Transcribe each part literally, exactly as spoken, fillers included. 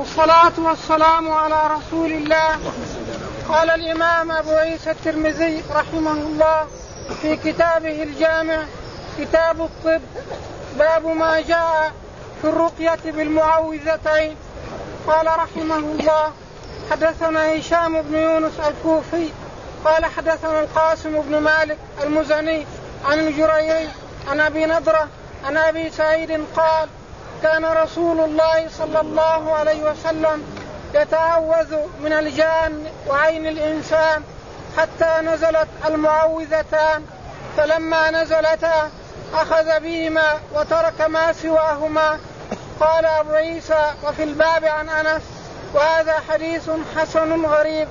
والصلاة والسلام على رسول الله. قال الإمام أبو عيسى الترمذي رحمه الله في كتابه الجامع كتاب الطب باب ما جاء في الرقية بالمعوذتين. قال رحمه الله حدثنا هشام بن يونس الكوفي قال حدثنا القاسم بن مالك المزني عن الجريري عن أبي نضرة عن أبي سعيد قال كان رسول الله صلى الله عليه وسلم يتعوذ من الجان وعين الإنسان حتى نزلت المعوذتان، فلما نزلتا أخذ بهما وترك ما سواهما. قال أبو عيسى وفي الباب عن أنس وهذا حديث حسن غريب.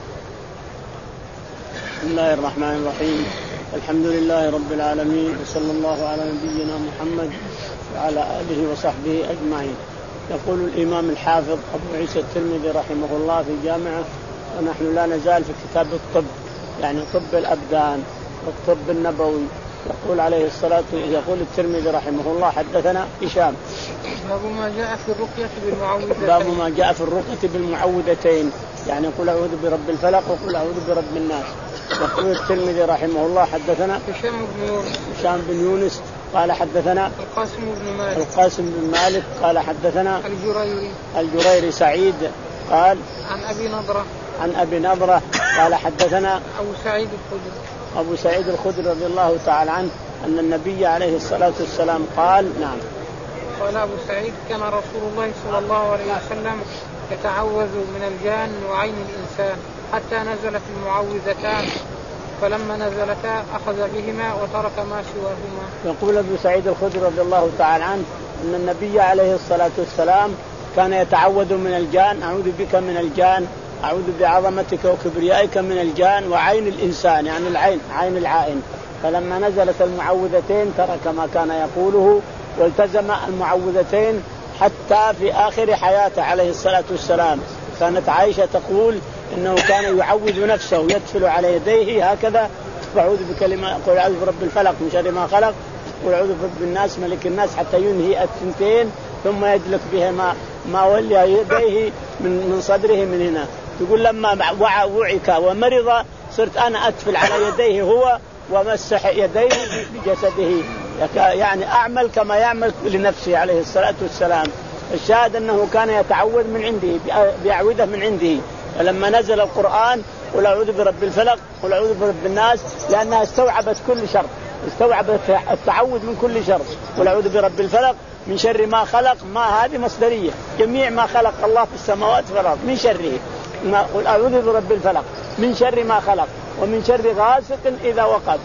بسم الله الرحمن الرحيم، الحمد لله رب العالمين، وصلى الله على نبينا محمد وعلى آله وصحبه أجمعين. يقول الإمام الحافظ أبو عيسى الترمذي رحمه الله في جامعه، ونحن لا نزال في كتاب الطب، يعني طب الأبدان والطب النبوي. يقول عليه الصلاة يقول الترمذي رحمه الله حدثنا هشام باب ما جاء في الرقية بالمعوذتين باب ما جاء في الرقية بالمعوذتين، يعني قل أعوذ برب الفلق وقل أعوذ برب الناس. يقول الترمذي رحمه الله حدثنا هشام بن يونس هشام بن يونس قال حدثنا القاسم بن مالك القاسم بن مالك قال حدثنا الجريري الجريري سعيد قال عن أبي نضرة عن أبي نضرة قال حدثنا أبو سعيد الخدري أبو سعيد الخدري رضي الله تعالى عنه أن النبي عليه الصلاة والسلام قال نعم قال أبو سعيد كان رسول الله صلى الله عليه وسلم يتعوذ من الجان وعين الإنسان حتى نزلت المعوذتان، فلما نزلتا أخذ بهما وترك ما سواهما. يقول أبو سعيد الخدري رضي الله تعالى عنه أن النبي عليه الصلاة والسلام كان يتعوذ من الجان، أعوذ بك من الجان، أعوذ بعظمتك وكبريائك من الجان وعين الإنسان، يعني العين عين العائن. فلما نزلت المعوذتين ترك ما كان يقوله والتزم المعوذتين حتى في آخر حياته عليه الصلاة والسلام. كانت عائشة تقول إنه كان يعوذ نفسه يدفل على يديه هكذا، أعوذ بكلمة قل أعوذ برب الفلق من شر ما خلق قل أعوذ برب الناس ملك الناس، حتى ينهي الثنتين ثم يدلك بهما ما ولي يديه من من صدره من هنا. تقول لما وعك ومرض صرت أنا أدفل على يديه هو ومسح يديه بجسده، يعني أعمل كما يعمل لنفسه عليه الصلاة والسلام. الشاهد أنه كان يتعوذ من عنده بأعوذة من عنده. فلما نزل القرآن قل أعوذ برب الفلق قل أعوذ برب الناس، لأنها استوعبت كل شر، استوعبت التعوذ من كل شر. قل أعوذ برب الفلق من شر ما خلق، ما هذه مصدرية، جميع ما خلق الله في السماوات والأرض من شره. قل أعوذ برب الفلق من شر ما خلق ومن شر غاسق إذا وقب.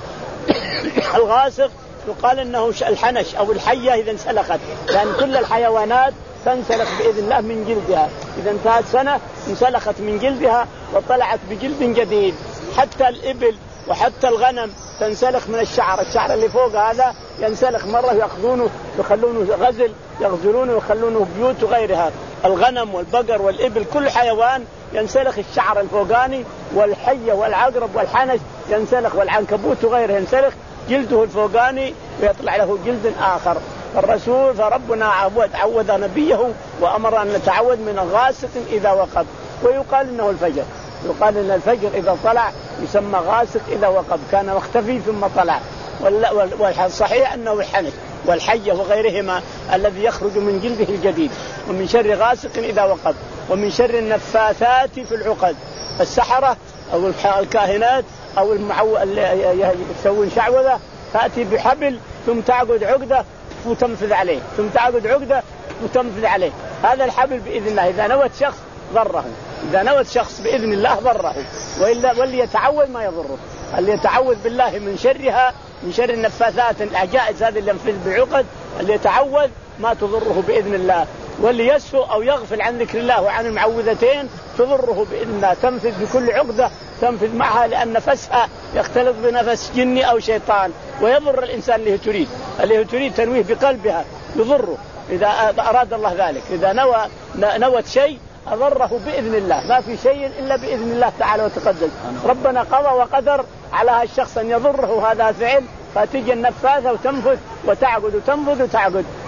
الغاسق يقال إنه الحنش أو الحية إذا انسلخت، لأن كل الحيوانات تنسلخ بإذن الله من جلدها، إذا انتهت سنة انسلخت من جلدها وطلعت بجلد جديد. حتى الإبل وحتى الغنم تنسلخ من الشعر، الشعر اللي فوق هذا ينسلخ مرة يأخذونه يخلونه غزل، يغزلونه ويخلونه بيوت وغيرها. الغنم والبقر والإبل كل حيوان ينسلخ الشعر الفوقاني، والحية والعقرب والحنش ينسلخ، والعنكبوت وغيره ينسلخ جلده الفوقاني ويطلع له جلد آخر. الرسول فربنا عوذ نبيه وأمر أن نتعوذ من الغاسق إذا وقب. ويقال إنه الفجر، يقال إن الفجر إذا طلع يسمى غاسق إذا وقب، كان مختفي ثم طلع. والصحيح أنه الحنش والحية وغيرهما الذي يخرج من جلده الجديد. ومن شر غاسق إذا وقب ومن شر النفاثات في العقد، السحرة أو الكاهنات أو المعو اللي يسوون شعوذة تأتي بحبل ثم تعقد عقدة وتنفذ عليه، ثم تعقد عقدة وتنفذ عليه. هذا الحبل بإذن الله إذا نوت شخص ضره، إذا نوت شخص بإذن الله ضره، وإلا واللي يتعوذ ما يضره. اللي يتعوذ بالله من شرها، من شر النفاثات العجائز هذه اللي ينفذ بعقد، اللي يتعوذ ما تضره بإذن الله. واللي يسهو أو يغفل عن ذكر الله وعن المعوذتين تضره بإذن الله، تنفذ بكل عقدة تنفذ معها، لأن نفسها يختلط بنفس جني أو شيطان ويضر الإنسان اللي تريد اللي تريد تنويه بقلبها يضره إذا أراد الله ذلك. إذا نوى نوت شيء أضره بإذن الله، ما في شيء إلا بإذن الله تعالى وتقدس. ربنا قضى وقدر على هالشخص أن يضره هذا الفعل، فتيجي النفاثة وتنفذ وتعقد وتنفذ وتعقد.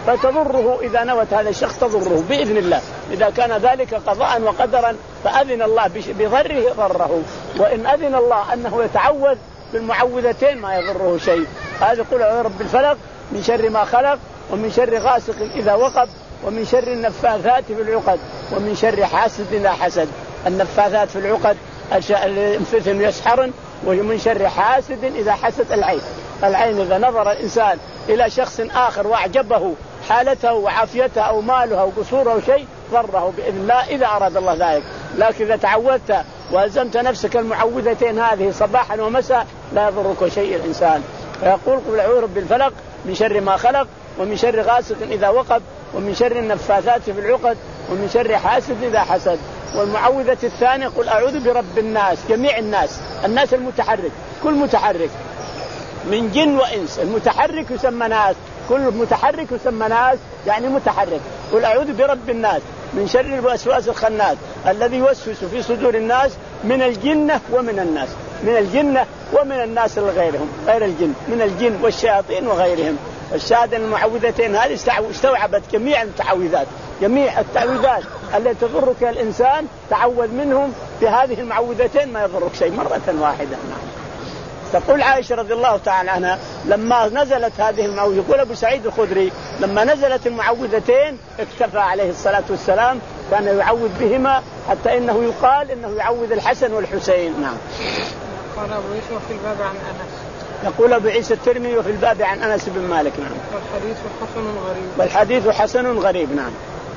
فتضره إذا نوت هذا الشخص تضره بإذن الله. إذا كان ذلك قضاء وقدرا فأذن الله بضره ضره، وإن أذن الله أنه يتعوذ بالمعوذتين ما يضره شيء. هذا قل أعوذ برب الفلق من شر ما خلق ومن شر غاسق إذا وقب ومن شر النفاثات في العقد ومن شر حاسد إذا حسد. النفاثات في العقد الفتن يسحرن، ومن شر حاسد إذا حسد العين. العين إذا نظر الإنسان إلى شخص آخر وأعجبه حالته وعافيته أو ماله أو قصوره أو شيء ضره بإذن الله إذا أراد الله ذلك. لكن إذا تعودت وألزمت نفسك المعوذتين هذه صباحا ومساء لا يضرك شيء الإنسان. فيقول قل أعوذ برب الفلق من شر ما خلق ومن شر غاسق إذا وقب ومن شر النفاثات في العقد ومن شر حاسد إذا حسد. والمعوذة الثانية قل أعوذ برب الناس، جميع الناس، الناس المتحرك، كل متحرك من جن وإنس. المتحرك يسمى ناس، كل متحرك يسمى ناس يعني متحرك. قل أعوذ برب الناس من شر الوسواس الخناس الذي يوسوس في صدور الناس من الجنة ومن الناس، من الجنة ومن الناس غيرهم غير الجن، من الجن والشياطين وغيرهم. الشاهد المعوذتين هذه استوعبت جميع التعويذات، جميع التعويذات التي تضرك الإنسان تعوذ منهم بهذه المعوذتين ما يضرك شيء مرة واحدة. تقول عائشة رضي الله تعالى عنها لما نزلت هذه المعوذة، يقول أبو سعيد الخدري لما نزلت المعوذتين اكتفى عليه الصلاة والسلام، كان يعوذ بهما حتى إنه يقال إنه يعوذ الحسن والحسين. نعم. قال أبو عيسى وفي الباب عن أنس. يقول أبو عيسى الترمذي وفي الباب عن أنس بن مالك. نعم. والحديث حسن غريب. والحديث حسن غريب. نعم.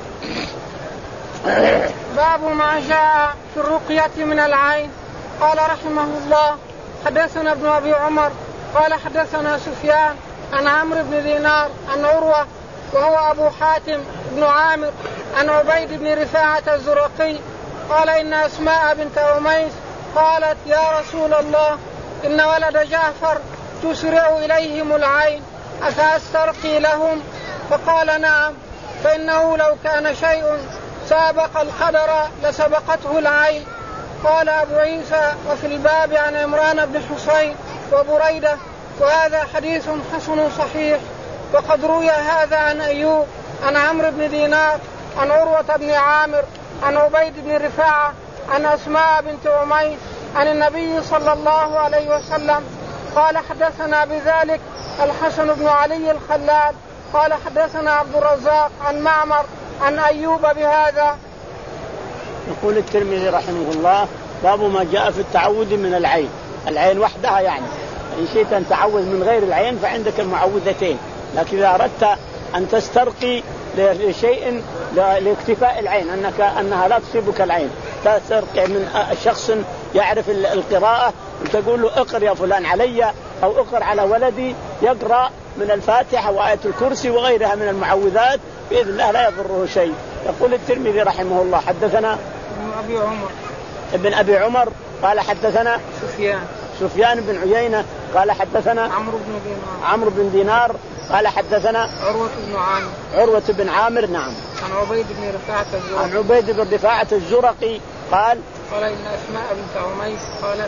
باب ما جاء في الرقية من العين. قال رحمه الله حدثنا ابن أبي عمر قال حدثنا سفيان عن عمرو بن دينار عن عروة وهو أبو حاتم بن عامر عن عبيد بن رفاعة الزرقي قال إن أسماء بنت عميس قالت يا رسول الله إن ولد جعفر تسرع إليهم العين أفأسترقي لهم؟ فقال نعم، فإنه لو كان شيء سابق القدر لسبقته العين. قال أبو عيسى وفي الباب عن عمران بن حسين وبريدة وهذا حديث حسن صحيح. وقد روي هذا عن أيوب عن عمرو بن دينار عن عروة بن عامر عن عبيد بن رفاعة عن أسماء بنت عميس عن النبي صلى الله عليه وسلم قال حدثنا بذلك الحسن بن علي الخلال قال حدثنا عبد الرزاق عن معمر عن أيوب بهذا. يقول الترمذي رحمه الله باب ما جاء في التعوذ من العين. العين وحدها يعني إن شئت أن تعوذ من غير العين فعندك المعوذتين، لكن إذا أردت أن تسترقي لشيء لاكتفاء العين أنك أنها لا تصيبك العين، تسترقي من شخص يعرف القراءة وتقول له اقرأ يا فلان علي أو اقرأ على ولدي يقرأ من الفاتحة وآية الكرسي وغيرها من المعوذات بإذن الله لا يضره شيء. يقول الترمذي رحمه الله حدثنا ابن أبي عمر ابن أبي عمر قال حدثنا سفيان سفيان بن عيينة قال حدثنا عمرو بن دينار عمرو بن دينار قال حدثنا عروة بن عامر عروة بن عامر. نعم. عن عبيد بن رفاعة الزرقي عن عبيد بن رفاعة الزرقي قال قال إن أسماء بنت عميس قالت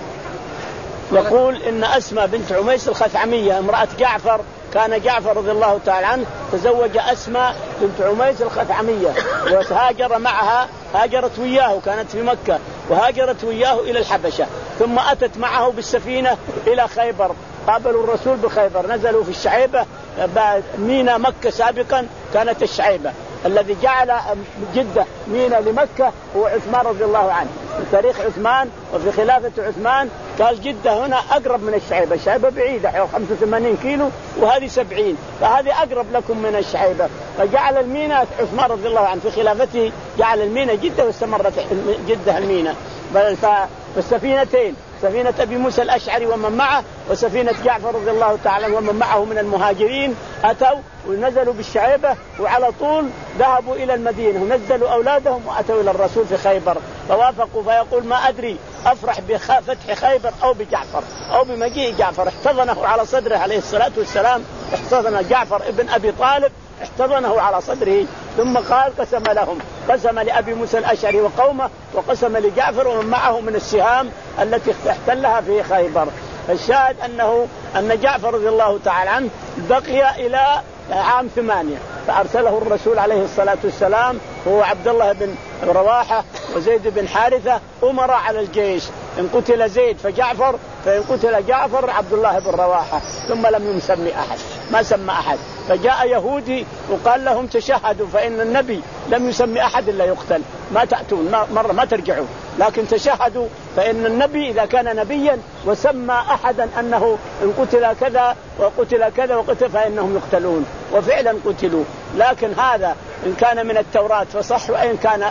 يقول إن أسماء بنت عميس الخثعمية امرأة جعفر، كان جعفر رضي الله تعالى عنه تزوج أسماء بنت عميس الخثعمية وهاجر معها، هاجرت وياه كانت في مكة وهاجرت وياه إلى الحبشة، ثم أتت معه بالسفينة إلى خيبر، قابلوا الرسول بخيبر، نزلوا في الشعيبة مينا مكة سابقا كانت الشعيبة، الذي جعل جدة مينا لمكة هو عثمان رضي الله عنه في تاريخ عثمان وفي خلافة عثمان. قال جدة هنا أقرب من الشعيبة، الشعيبة بعيدة حوالي خمسة وثمانين كيلو وهذه سبعين، فهذه أقرب لكم من الشعيبة، فجعل المينا عثمان رضي الله عنه في خلافته جعل المينا جدة واستمرت جدة المينا. فالسفينتين سفينة أبي موسى الأشعري ومن معه وسفينة جعفر رضي الله تعالى ومن معه من المهاجرين أتوا ونزلوا بالشعيبة وعلى طول ذهبوا إلى المدينة ونزلوا أولادهم وأتوا إلى الرسول في خيبر فوافقوا. فيقول ما أدري أفرح بفتح خيبر أو بجعفر أو بمجيء جعفر. احتضنه على صدره عليه الصلاة والسلام، احتضن جعفر ابن أبي طالب احتضنه على صدره، ثم قال قسم لهم، قسم لأبي موسى الأشعري وقومه وقسم لجعفر ومن معه من السهام التي احتلها في خيبر. الشاهد أنه أن جعفر رضي الله تعالى عنه بقي إلى عام ثمانية، فأرسله الرسول عليه الصلاة والسلام هو عبد الله بن رواحة وزيد بن حارثة أمراء على الجيش، إن قتل زيد فجعفر، فإن قتل جعفر عبد الله بن رواحة، ثم لم يسمي أحد، ما سمى أحد. فجاء يهودي وقال لهم تشهدوا فإن النبي لم يسمي أحد إلا يقتل، ما تأتون ما مرة ما ترجعوا، لكن تشهدوا فإن النبي إذا كان نبيا وسمى أحدا أنه إن قتل كذا وقتل كذا وقتل فإنهم يقتلون، وفعلا قتلوا. لكن هذا إن كان من التوراة فصح، وإن كان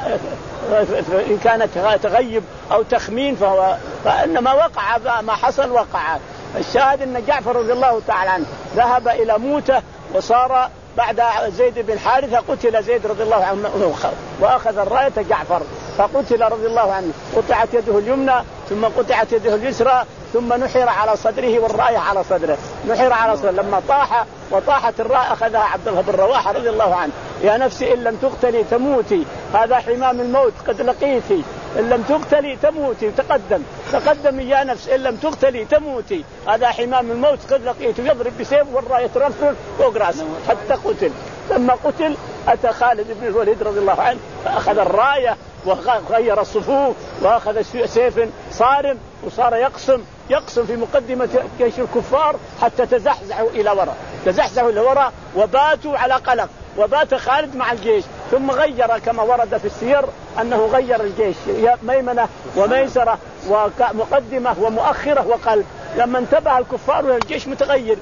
إن كانت تغيب أو تخمين فهو فإنما وقع ما حصل وقع. الشاهد أن جعفر رضي الله تعالى عنه ذهب إلى موته، وصار بعد زيد بن حارثة قتل زيد رضي الله عنه وأخذ الراية جعفر، فقتل رضي الله عنه، قطعت يده اليمنى ثم قطعت يده اليسرى، ثم نحر على صدره والراية على صدره، نحر على صدره. لما طاح وطاحت الراية أخذها عبد الله بن رواحة رضي الله عنه، يا نفسي إن لم تقتلي تموتي، هذا حمام الموت قد لقيتي، إن لم تقتلي تموتي، تقدم تقدم يا نفس إن لم تقتلي تموتي، هذا حمام الموت قد لقيته، يضرب بسيف والراية ترفرف فوق رأسه حتى قتل. لما قتل أتى خالد بن الوليد رضي الله عنه فأخذ الراية وغير الصفوف وأخذ سيف صارم وصار يقسم يقسم في مقدمة جيش الكفار حتى تزحزحوا إلى وراء، تزحزحوا إلى وراء وباتوا على قلق، وبات خالد مع الجيش. ثم غير كما ورد في السير أنه غير الجيش ميمنة وميسرة ومقدمة ومؤخرة وقلب. لما انتبه الكفار والجيش متغير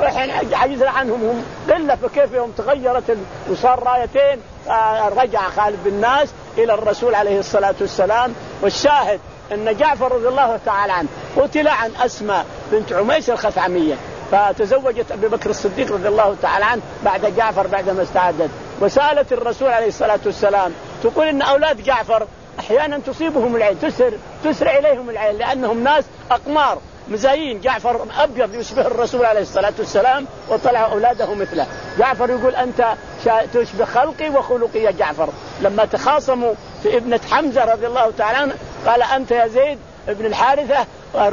عجز عنهم هم قلة، فكيف يوم تغيرت وصار رايتين رجع خالد بالناس إلى الرسول عليه الصلاة والسلام. والشاهد أن جعفر رضي الله تعالى عنه قتل عن أسماء بنت عميس الخثعمية، فتزوجت أبي بكر الصديق رضي الله تعالى عنه بعد جعفر بعدما استعدت، وسألت الرسول عليه الصلاة والسلام تقول إن أولاد جعفر أحيانا تصيبهم العين، تسر تسرع إليهم العين لأنهم ناس أقمار مزايين. جعفر أبيض يشبه الرسول عليه الصلاة والسلام وطلع أولاده مثله. جعفر يقول أنت تشبه خلقي وخلقي يا جعفر. لما تخاصموا في ابنة حمزة رضي الله تعالى عنه قال أنت يا زيد ابن الحارثة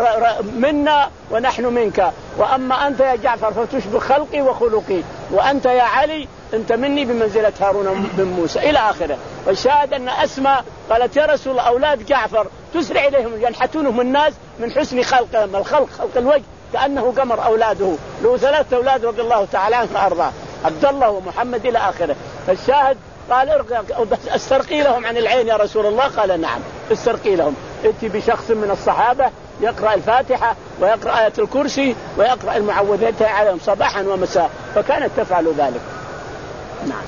منا ونحن منك، وأما أنت يا جعفر فتشبه خلقي وخلقي، وأنت يا علي أنت مني بمنزلة هارون بن موسى إلى آخره. والشاهد أن أسماء قالت يا رسول أولاد جعفر تسرع إليهم ينحتونهم الناس من حسن خلقهم، الخلق خلق الوجه كأنه قمر أولاده، له ثلاثة أولاد رضي الله تعالى عنه فأرضاه عبد الله ومحمد إلى آخره. فالشاهد قال استرقي لهم عن العين يا رسول الله، قال نعم استرقي لهم، ائتي بشخص من الصحابة يقرأ الفاتحة ويقرأ آية الكرسي ويقرأ المعوذتين عليهم صباحا ومساء، فكانت تفعل ذلك. نعم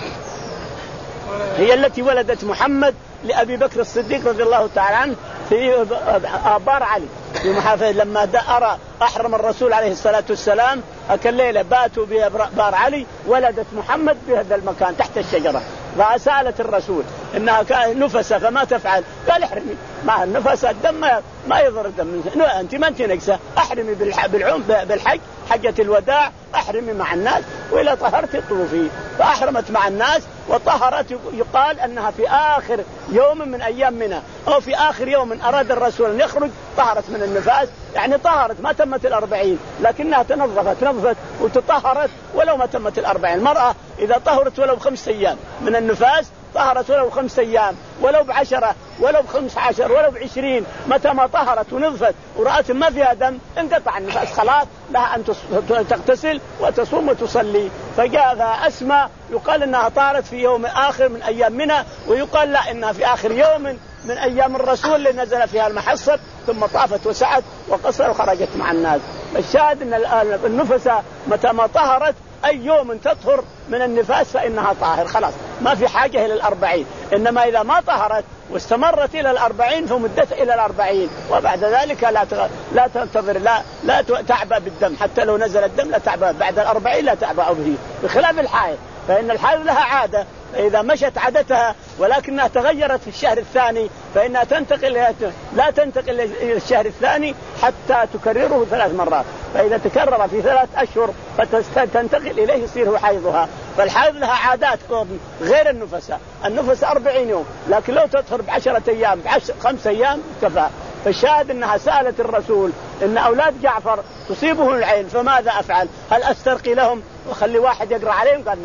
هي التي ولدت محمد لأبي بكر الصديق رضي الله تعالى عنه في آبار علي في محافظة. لما أرى أحرم الرسول عليه الصلاة والسلام أكل ليلة باتوا بآبار علي، ولدت محمد في هذا المكان تحت الشجرة. فسألت الرسول إنها نفسة فما تفعل، قال احرمي مع النفس الدم ما يضر الدم، أنت ما أنت نقصة، احرمي بالعم بالحج حجة الوداع، احرمي مع الناس وإلى طهرت طوفي. فأحرمت مع الناس وطهرت. يقال أنها في آخر يوم من أيام منى أو في آخر يوم أراد الرسول أن يخرج طهرت من النفاس، يعني طهرت ما تمت الأربعين لكنها تنظفت نظفت وتطهرت ولو ما تمت الأربعين. المرأة إذا طهرت ولو بخمس أيام من النفاس طهرت ولو خمس أيام ولو بعشرة ولو بخمس عشر ولو بعشرين، متى ما طهرت ونظفت ورأت ما فيها دم انقطع النفاس خلاص، لها أن تغتسل وتصوم وتصلي. فجاء أسماء يقال أنها طهرت في يوم آخر من أيام منى، ويقال لا إنها في آخر يوم من أيام الرسول اللي نزل فيها المحصب، ثم طافت وسعت وقصر وخرجت مع الناس. الشاهد أن النفسة متى ما طهرت أي يوم تطهر من النفاس فإنها طاهر خلاص، ما في حاجة إلى الأربعين. إنما إذا ما طهرت واستمرت إلى الأربعين فمدت إلى الأربعين، وبعد ذلك لا تغ... لا تنتظر لا لا تعبأ بالدم، حتى لو نزل الدم لا تعبأ بعد الأربعين، لا تعبأ به، بخلاف الحائض فإن الحائض لها عادة، فإذا مشت عادتها ولكنها تغيرت في الشهر الثاني فإنها تنتقل لا تنتقل إلى الشهر الثاني حتى تكرره ثلاث مرات، فإذا تكرر في ثلاث أشهر فتنتقل إليه يصير حيضها. فالحائض لها عادات غير النفساء، النفساء أربعين يوم، لكن لو تطهر بعشرة أيام بعشر خمس أيام كفى. فالشاهد أنها سألت الرسول إن أولاد جعفر تصيبهم العين فماذا أفعل؟ هل أسترقي لهم وخلي واحد يقرأ عليهم؟ قال نعم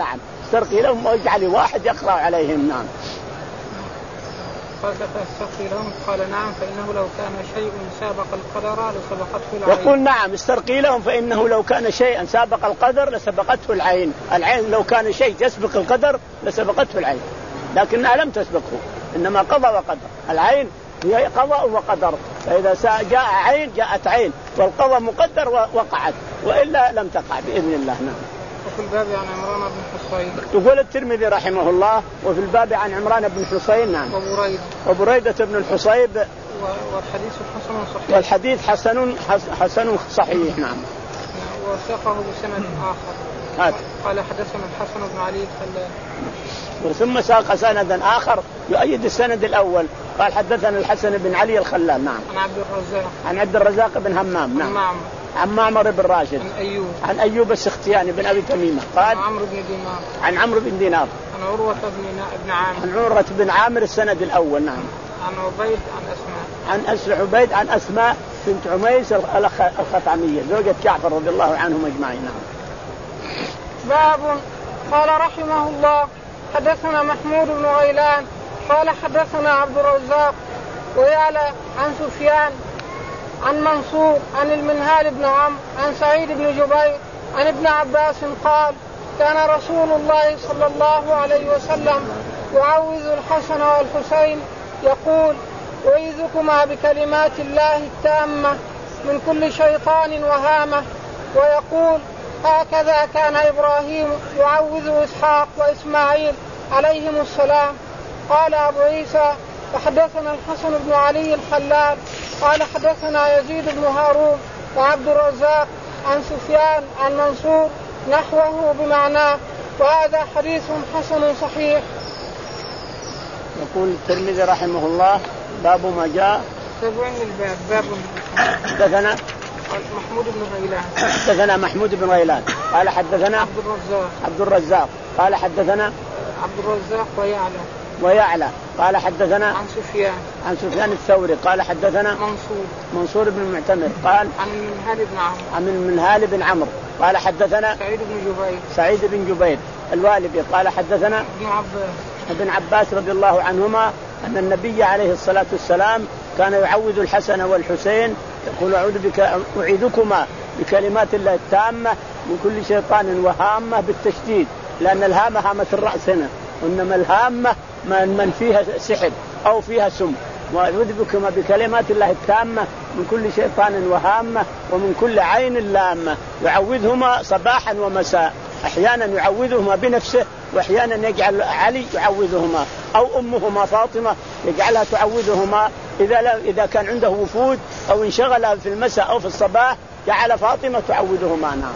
استرقي لهم واجعل واحد يقرأ عليهم. نعم. قال فاسترقي لهم قال نعم فإنه لو كان شيء سابق القدر لسبقته العين. يقول نعم استرقي لهم فإنه لو كان شيئا سابق القدر لسبقته العين. العين لو كان شيء يسبق القدر لسبقته العين، لكنها لم تسبقه، إنما قضى وقدر. العين هي قضاء وقدر، فإذا جاء عين جاءت عين، والقضاء مقدر وقعت، وإلا لم تقع بإذن الله. نعم. وفي الباب عن عمران بن حصين. يقول الترمذي رحمه الله وفي الباب عن عمران بن حصين. نعم. وبريدة. وبريدة بن الحصيب. والحديث حسن صحيح. والحديث حسن حسن صحيح. نعم. وثقه بسند آخر. هات. قال حدثنا الحسن بن علي الخلال. ثم ساق سندا آخر يؤيد السند الأول. قال حدثنا الحسن بن علي الخلال. نعم. عن عبد الرزاق. عن عبد الرزاق بن همام. نعم. نعم. عن معمر بن راشد. عن أيوب. عن أيوب السختياني بن أبي تميمة. قال عن عمرو بن دينار. عن عمرو بن دينار. عن عروة بن عامر. عن عروة بن عامر السند الأول. نعم. عن عبيد عن أسماء. عن أسر عبيد عن أسماء بنت عميس الخطعمية زوجة جعفر رضي الله عنهم أجمعين. نعم. باب. قال رحمه الله حدثنا محمود بن غيلان قال حدثنا عبد الرزاق ويعلى عن سفيان عن منصور عن المنهال بن عمرو عن سعيد بن جبير عن ابن عباس قال كان رسول الله صلى الله عليه وسلم يعوذ الحسن والحسين يقول أعيذكما بكلمات الله التامة من كل شيطان وهامة، ويقول هكذا كان إبراهيم يعوذ إسحاق وإسماعيل عليهم السلام. قال أبو عيسى فحدثنا الحسن بن علي الخلال قال حدثنا يزيد بن هارون وعبد الرزاق عن سفيان عن منصور نحوه بمعناه، وهذا حديث حسن صحيح. يقول الترمذي رحمه الله باب ما جاء تبعين الباب باب حدثنا محمود بن غيلان حدثنا محمود بن غيلان قال حدثنا عبد الرزاق عبد الرزاق قال حدثنا عبد الرزاق ويعلى ويعلى قال حدثنا عن سفيان عن سفيان الثوري قال حدثنا منصور منصور بن المعتمر قال عن المنهال بن عمرو عن المنهال بن عمرو قال حدثنا سعيد بن جبير سعيد بن جبير الوالبي قال حدثنا ابن عباس ابن عباس رضي الله عنهما أن النبي عليه الصلاة والسلام كان يعوذ الحسن والحسين يقول أعوذ بك أعيذكما بكلمات الله التامة من كل شيطان وهامة بالتشديد، لأن الهامة هامة الرأس هنا، وإنما الهامة من فيها سحر أو فيها سم. وأعوذ بكما بكلمات الله التامة من كل شيطان وهامة ومن كل عين لامة. يعوذهما صباحا ومساء، أحيانا يعوذهما بنفسه وأحيانا يجعل علي يعوذهما أو أمهما فاطمة يجعلها تعوذهما إذا إذا كان عنده وفود أو انشغل في المساء أو في الصباح جعل فاطمة تعوذهما. نعم.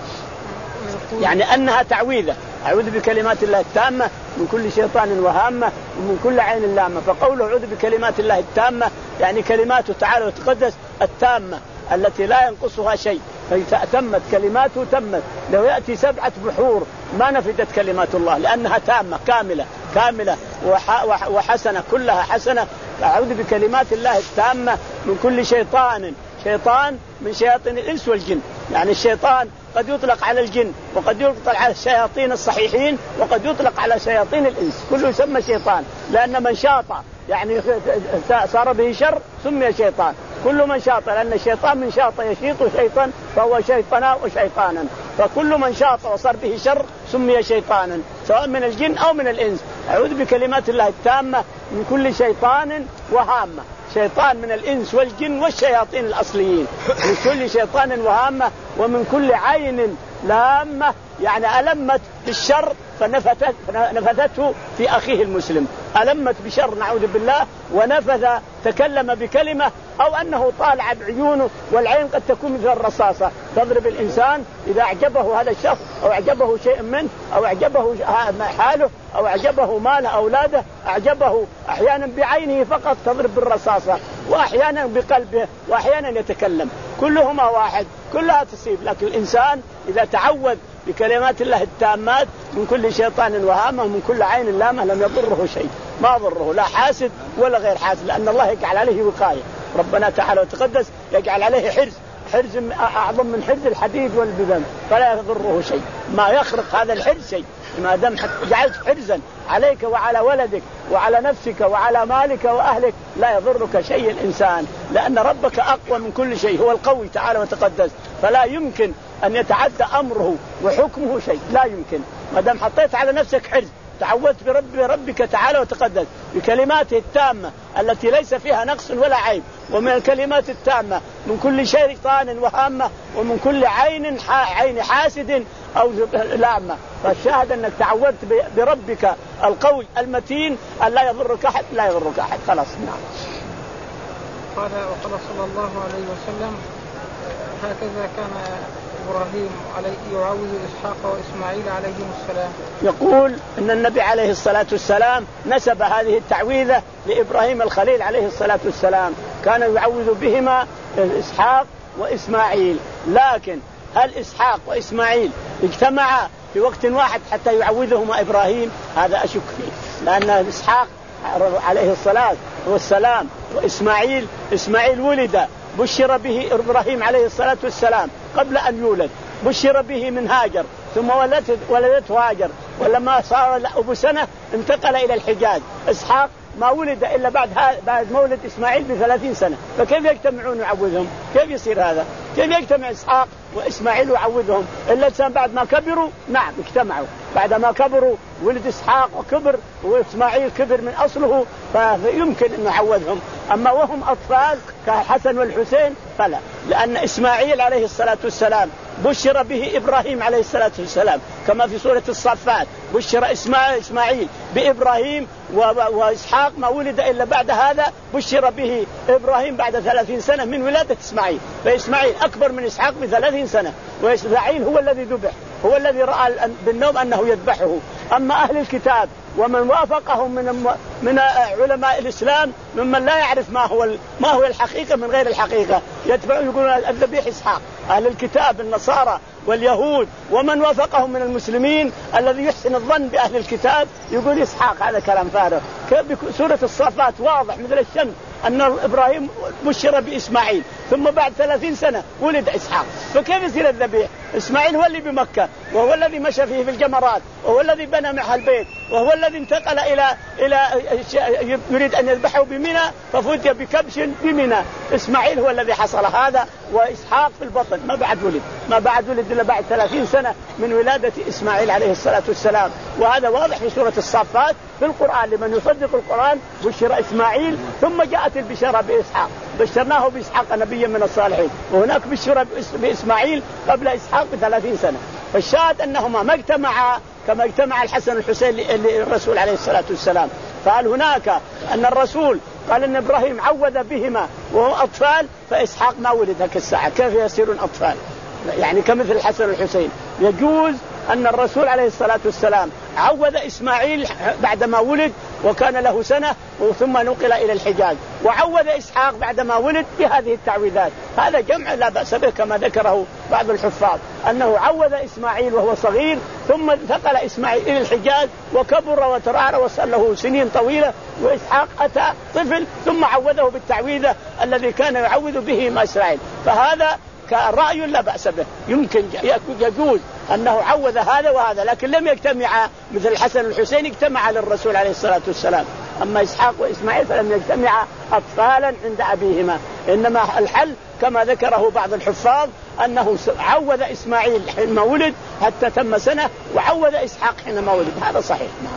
يعني أنها تعويذة. أعوذ بكلمات الله التامة من كل شيطان وهامة ومن كل عين لامة. فقوله أعوذ بكلمات الله التامة يعني كلماته تعالى وتقدس التامة التي لا ينقصها شيء، فتمت كلماته تمت. لو يأتي سبعة بحور ما نفدت كلمات الله لأنها تامة كاملة كاملة وحسنة كلها حسنة. أعوذ بكلمات الله التامة من كل شيطان، شيطان من شياطين الإنس والجن، يعني الشيطان قد يطلق على الجن وقد يطلق على الشياطين الصحيحين وقد يطلق على شياطين الإنس، كله يسمى شيطان لأن من شاط يعني صار به شر سمي شيطان. كل من شاط، لأن الشيطان من شاط يشيط شيطان فهو شيطانا وشيطانا، فكل من شاط وصار به شر سمي شيطانا سواء من الجن أو من الإنس. أعوذ بكلمات الله التامة من كل شيطان وهامة، شيطان من الإنس والجن والشياطين الأصليين، من كل شيطان وهامة ومن كل عين لامة يعني ألمت بالشر فنفثت نفثته في أخيه المسلم، ألمت بشر نعوذ بالله ونفث تكلم بكلمة أو أنه طالع بعيونه، والعين قد تكون مثل الرصاصة تضرب الإنسان إذا أعجبه هذا الشخص أو أعجبه شيء منه أو أعجبه حاله أو أعجبه ماله أولاده، أعجبه أحيانا بعينه فقط تضرب بالرصاصة وأحيانا بقلبه وأحيانا يتكلم، كلهما واحد كلها تصيب. لكن الإنسان إذا تعوذ بكلمات الله التامات من كل شيطان وهامة ومن كل عين لامة لم يضره شيء، ما ضره لا حاسد ولا غير حاسد، لأن الله يجعل عليه وقاية. ربنا تعالى وتقدس يجعل عليه حرز حرز أعظم من حرز الحديد والبذن فلا يضره شيء، ما يخرق هذا الحرز شيء، ما دام جعلت حرزا عليك وعلى ولدك وعلى نفسك وعلى مالك وأهلك لا يضرك شيء الإنسان، لأن ربك أقوى من كل شيء، هو القوي تعالى وتقدس، فلا يمكن أن يتعدى أمره وحكمه شيء، لا يمكن. ما دام حطيت على نفسك حرز تعودت برب ربك تعالى وتقدس بكلماته التامة التي ليس فيها نقص ولا عيب، ومن الكلمات التامة من كل شيطان وهامة ومن كل عين عين حاسد أو لامة. فالشاهد أنك تعودت بربك القوي المتين أن لا يضرك أحد، لا يضرك أحد، خلاص. نعم. قال وقال صلى الله عليه وسلم هكذا كان إبراهيم عليه يعوذ إسحاق وإسماعيل عليهم السلام. يقول أن النبي عليه الصلاة والسلام نسب هذه التعويذة لإبراهيم الخليل عليه الصلاة والسلام، كان يعوذ بهما إسحاق وإسماعيل. لكن هل إسحاق وإسماعيل اجتمعا في وقت واحد حتى يعوذهما إبراهيم؟ هذا أشك فيه، لأن إسحاق عليه الصلاة والسلام وإسماعيل إسماعيل ولد بشر به إبراهيم عليه الصلاة والسلام قبل أن يولد، بشر به من هاجر، ثم ولدت ولدته هاجر، ولما صار أبو سنة انتقل إلى الحجاز. إسحاق ما ولد إلا بعد بعد مولد إسماعيل بثلاثين سنة، فكيف يجتمعون يعوذهم؟ كيف يصير هذا؟ كيف يجتمع إسحاق وإسماعيل يعوذهم؟ إلا الإنسان بعد ما كبروا، نعم اجتمعوا بعد ما كبروا، ولد إسحاق وكبر وإسماعيل كبر من أصله، فيمكن أن يعوذهم. أما وهم أطفال كحسن والحسين فلا، لأن إسماعيل عليه الصلاة والسلام بشر به إبراهيم عليه الصلاة والسلام كما في سورة الصافات، بشر إسماعيل بإبراهيم، وإسحاق ما ولد إلا بعد هذا بشر به إبراهيم بعد ثلاثين سنة من ولادة إسماعيل، فإسماعيل أكبر من إسحاق بثلاثين سنة، وإسماعيل هو الذي ذبح، هو الذي رأى بالنوم أنه يذبحه. أما أهل الكتاب ومن وافقهم من من علماء الإسلام ممن لا يعرف ما هو ما هو الحقيقة من غير الحقيقة يتبعون يقولون الذبيح إسحاق. أهل الكتاب النصارى واليهود ومن وافقهم من المسلمين الذي يحسن الظن بأهل الكتاب يقول إسحاق، هذا كلام فارغ. سورة الصافات واضح مثل الشمس أن إبراهيم بشر بإسماعيل ثم بعد ثلاثين سنة ولد إسحاق، فكيف يصير الذبيح؟ إسماعيل هو اللي بمكة، وهو الذي مشى فيه في الجمرات، وهو الذي بنى معها البيت، وهو الذي انتقل إلى إلى يريد أن يذبحه بمنى ففتي بكبش بمنى. إسماعيل هو الذي حصل هذا، وإسحاق في البطن ما بعد ولد، ما بعد ولد إلا بعد ثلاثين سنة من ولادة إسماعيل عليه الصلاة والسلام. وهذا واضح في سورة الصافات في القرآن، لمن يصدق القرآن بشر إسماعيل ثم جاءت البشارة بإسحاق، بشرناه بإسحاق نبيا من الصالحين، وهناك بشر بإسماعيل قبل إسحاق بثلاثين سنة. فالشاهد أنهما ما اجتمعا كما اجتمع الحسن والحسين للرسول عليه الصلاة والسلام. فهل هناك أن الرسول قال أن إبراهيم عوذ بهما وهو أطفال، فإسحاق ما ولد هك الساعة، كيف يصيرون أطفال؟ يعني كمثل الحسن والحسين. يجوز أن الرسول عليه الصلاة والسلام عوذ إسماعيل بعدما ولد وكان له سنة ثم نقل إلى الحجاز، وعوذ إسحاق بعدما ولد بهذه التعويذات. هذا جمع لا بأس به كما ذكره بعض الحفاظ، أنه عوذ إسماعيل وهو صغير ثم انتقل إسماعيل إلى الحجاز وكبر وترعر وصار له سنين طويلة، وإسحاق أتى طفل ثم عوذه بالتعويذة الذي كان يعوذ به ما إسرائيل. فهذا كرأي لا بأس به، يمكن يجوز أنه عوذ هذا وهذا، لكن لم يجتمع مثل الحسن والحسين اجتمع للرسول عليه الصلاة والسلام. أما إسحاق وإسماعيل فلم يجتمع أطفالا عند أبيهما، إنما الحل كما ذكره بعض الحفاظ أنه عوذ إسماعيل حينما ولد حتى تم سنة، وعوذ إسحاق حينما ولد، هذا صحيح. نعم.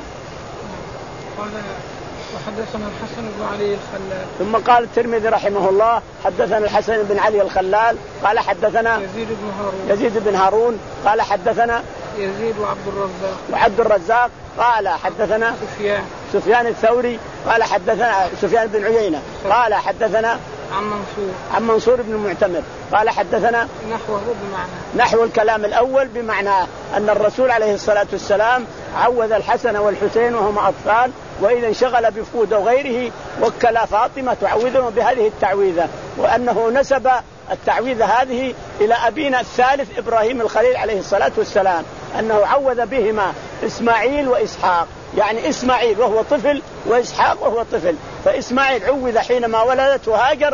وحدثنا الحسن بن علي الخلال. ثم قال الترمذي رحمه الله حدثنا الحسن بن علي الخلال قال حدثنا يزيد بن هارون يزيد بن هارون قال حدثنا يزيد وعبد الرزاق وعبد الرزاق قال حدثنا سفيان سفيان الثوري قال حدثنا سفيان بن عيينة قال حدثنا عن منصور عن منصور بن المعتمر قال حدثنا نحوه بمعنى نحو الكلام الأول بمعنى أن الرسول عليه الصلاة والسلام عوذ الحسن والحسين وهم أطفال، وإذا انشغل بفود وغيره وكل فاطمة تعوذهم بهذه التعويذة، وأنه نسب التعويذة هذه إلى أبينا الثالث إبراهيم الخليل عليه الصلاة والسلام، أنه عوذ بهما إسماعيل وإسحاق، يعني إسماعيل وهو طفل وإسحاق وهو طفل. فإسماعيل عوذ حينما ولدته هاجر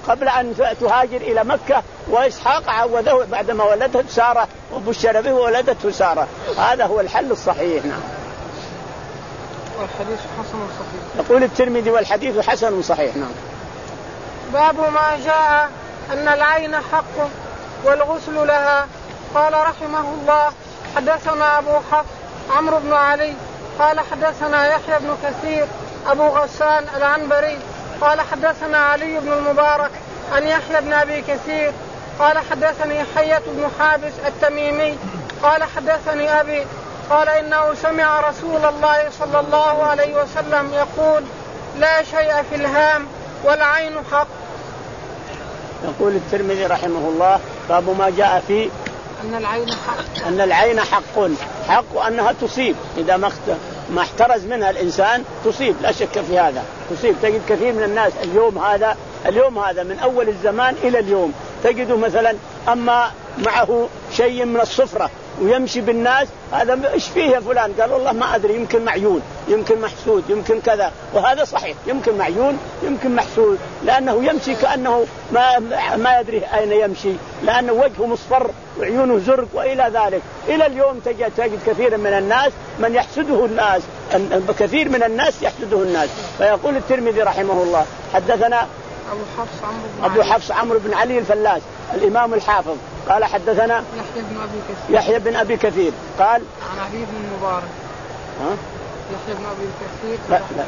قبل أن تهاجر إلى مكة، وإسحاق عوده بعدما ولدته سارة وبشر به ولدته سارة. هذا هو الحل الصحيح. نعم. والحديث حسن صحيح. يقول الترمذي والحديث حسن صحيح. نعم. باب ما جاء أن العين حق والغسل لها. قال رحمه الله حدثنا أبو حفص عمرو بن علي قال حدثنا يحيى بن كثير أبو غسان العنبري قال حدثنا علي بن المبارك عن يحيى بن أبي كثير قال حدثني حية بن حابس التميمي قال حدثني أبي قال إنه سمع رسول الله صلى الله عليه وسلم يقول لا شيء في الهام والعين حق. يقول الترمذي رحمه الله باب ما جاء في أن العين حق أن العين حق حق وأنها تصيب إذا ما احترز منها الإنسان تصيب، لا شك في هذا تصيب. تجد كثير من الناس اليوم هذا اليوم هذا من أول الزمان إلى اليوم تجده مثلا أما معه شيء من الصفرة ويمشي بالناس، هذا إيش فيه يا فلان؟ قال والله ما أدري، يمكن معيون، يمكن محسود، يمكن كذا. وهذا صحيح، يمكن معيون، يمكن محسود، لأنه يمشي كأنه ما ما يدري أين يمشي، لأنه وجهه مصفر وعيونه زرق وإلى ذلك. إلى اليوم تجد, تجد كثير من الناس من يحسده الناس، كثير من الناس يحسده الناس. فيقول الترمذي رحمه الله حدثنا أبو حفص عمرو بن أبو حفص عمرو بن علي الفلاس الإمام الحافظ قال حدثنا يحيى بن أبي كثير يحيى بن أبي كثير قال عن علي بن المبارك. ها؟ يحيى بن أبي كثير لا لا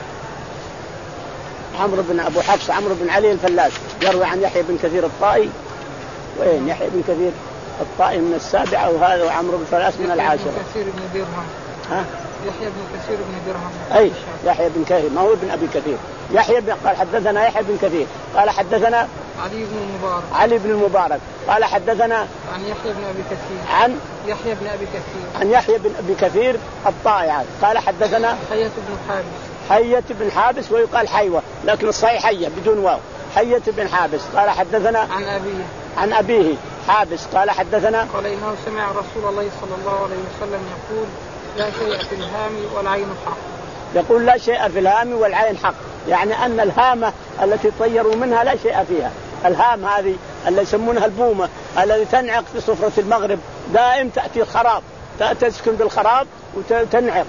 عمرو بن أبو حفص عمرو بن علي الفلاس يروي عن يحيى بن كثير الطائي. وين يحيى بن كثير الطائي من السابعة وهذا وعمرو بن الفلاس من العاشرة. يحيى بن كثير بن درهم. ها؟ يحيى بن كثير بن درهم. أي يحيى بن كثير ما هو ابن أبي كثير. يحيى بن قال حدثنا يحيى بن كثير قال حدثنا علي بن المبارك علي بن المبارك قال حدثنا عن يحيى بن أبي كثير عن يحيى بن أبي كثير عن يحيى بن أبي كثير الطائي قال حدثنا حية بن حابس حية بن حابس ويقال حيوة لكن الصحيح حية بدون واو. حية بن حابس قال حدثنا عن أبيه عن أبيه حابس قال حدثنا قال إنه سمع رسول الله صلى الله عليه وسلم يقول لا شيء في الهام والعين حق. يقول لا شيء في الهام والعين حق، يعني أن الهامة التي طيروا منها لا شيء فيها. الهام هذه اللي يسمونها البومة التي تنعق في صفرة المغرب دائم تأتي الخراب، تسكن بالخراب وتنعق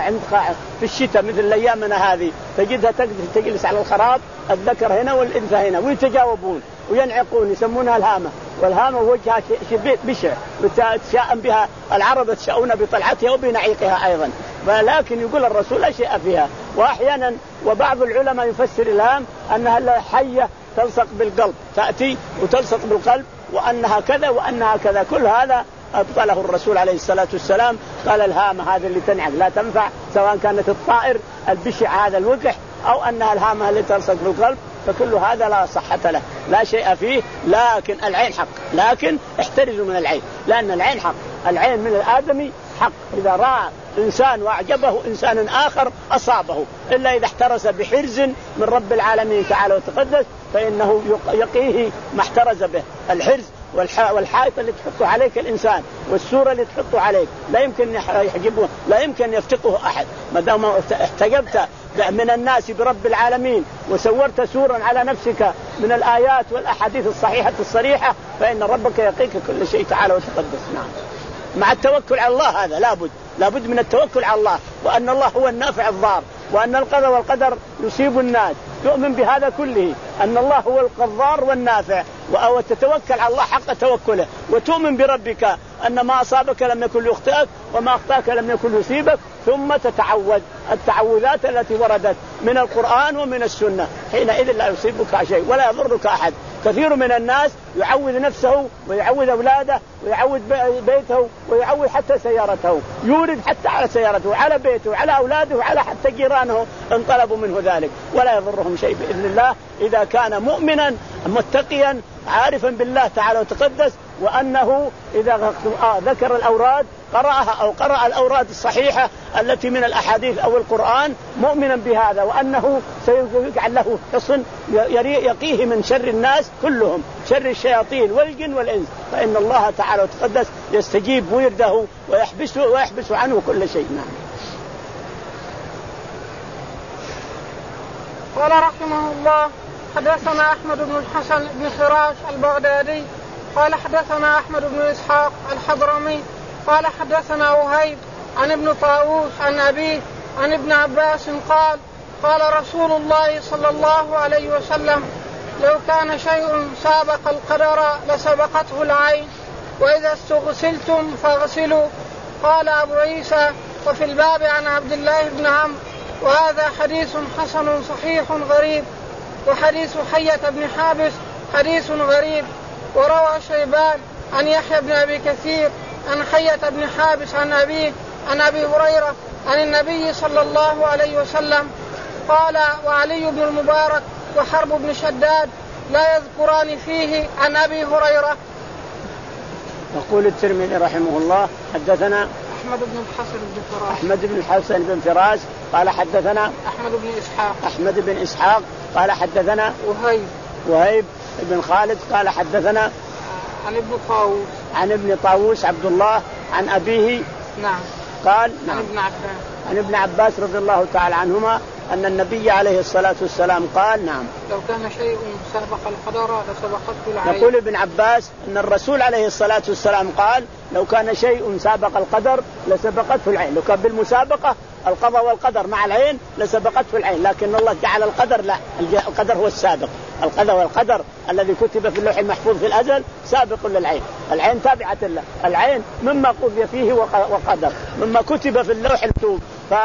في الشتاء مثل الأيامنا هذه تجدها تجلس على الخراب الذكر هنا والأنثى هنا ويتجاوبون وينعقون يسمونها الهامة. والهامة وجهها شيء بشع تشاءم بها العرب تشاؤون بطلعتها وبنعيقها أيضا، ولكن يقول الرسول لا شيء فيها. وأحيانا وبعض العلماء يفسر الهام أنها حية تلصق بالقلب تأتي وتلصق بالقلب وأنها كذا وأنها كذا. كل هذا أبطله الرسول عليه الصلاة والسلام. قال الهامة هذا اللي تنعق لا تنفع سواء كانت الطائر البشع هذا الوقح أو أنها الهامة اللي تلصق بالقلب، فكل هذا لا صحة له لا شيء فيه. لكن العين حق، لكن احترزوا من العين لأن العين حق. العين من الآدمي حق، إذا رأى إنسان وأعجبه إنسان آخر أصابه، إلا إذا احترز بحرز من رب العالمين تعالى وتقدس فإنه يقيه ما احترز به. الحرز والحائط اللي تحطه عليك الإنسان والسورة اللي تحطه عليك لا يمكن يحجبه، لا يمكن يفتقه أحد. ما دام احتجبت من الناس برب العالمين وسورت سورا على نفسك من الآيات والأحاديث الصحيحة الصريحة فإن ربك يقيك كل شيء تعالى وتقدس. نعم. مع التوكل على الله هذا لابد لابد من التوكل على الله، وأن الله هو النافع الضار، وأن القضاء والقدر يصيب الناس. تؤمن بهذا كله أن الله هو القضار والنافع وتتوكل على الله حق توكله، وتؤمن بربك أن ما أصابك لم يكن ليخطئك وما أخطأك لم يكن يصيبك، ثم تتعوذ التعوذات التي وردت من القرآن ومن السنة، حينئذ لا يصيبك شيء ولا يضرك أحد. كثير من الناس يعوذ نفسه ويعوذ أولاده ويعوذ بيته ويعوذ حتى سيارته، يورد حتى على سيارته وعلى بيته وعلى أولاده وعلى حتى جيرانه انطلبوا منه ذلك ولا يضرهم شيء بإذن الله إذا كان مؤمنا متقيا عارفا بالله تعالى وتقدس، وأنه إذا ذكر الأوراد قرأها أو قرأ الأوراد الصحيحة التي من الأحاديث أو القرآن مؤمنا بهذا، وأنه سيجعل له حصن يقيه من شر الناس كلهم، شر الشياطين والجن والإنس، فإن الله تعالى وتقدس يستجيب ويرده ويحبسه ويحبس عنه كل شيء. نعم. قال رحمه الله حدثنا أحمد بن الحسن بن فراش البغدادي قال حدثنا أحمد بن إسحاق الحضرمي قال حدثنا وهيب عن ابن طاووس عن أبيه عن ابن عباس قال قال رسول الله صلى الله عليه وسلم لو كان شيء سابق القدر لسبقته العين وإذا استغسلتم فاغسلوا. قال أبو عيسى وفي الباب عن عبد الله بن عمرو وهذا حديث حسن صحيح غريب. وحديث حية بن حابس حديث غريب. وروى شيبان عن يحيى بن أبي كثير عن حية بن حابس عن أبيه عن أبي هريرة عن النبي صلى الله عليه وسلم قال وعلي بن المبارك وحرب بن شداد لا يذكران فيه عن أبي هريرة. يقول الترمذي رحمه الله حدثنا أحمد بن الحسن بن فراس أحمد بن الحسن بن فراس قال حدثنا أحمد بن إسحاق أحمد بن إسحاق قال حدثنا وهيب وهيب بن خالد قال حدثنا عن ابن طاووس عن ابن طاووس عبد الله عن أبيه نعم قال عن ابن عباس عن ابن عباس رضي الله تعالى عنهما أن النبي عليه الصلاة والسلام قال نعم لو كان شيء سابق القدر لسبقته العين. يقول ابن عباس أن الرسول عليه الصلاة والسلام قال لو كان شيء سابق القدر لسبقته العين. لو كان بالمسابقة القضاء والقدر مع العين لسبقته العين، لكن الله جعل القدر لا، القدر هو السابق. القدر والقدر الذي كتب في اللوح المحفوظ في الأزل سابق للعين، العين تابعة له، العين مما قضي فيه وقدر مما كتب في اللوح المكتوب.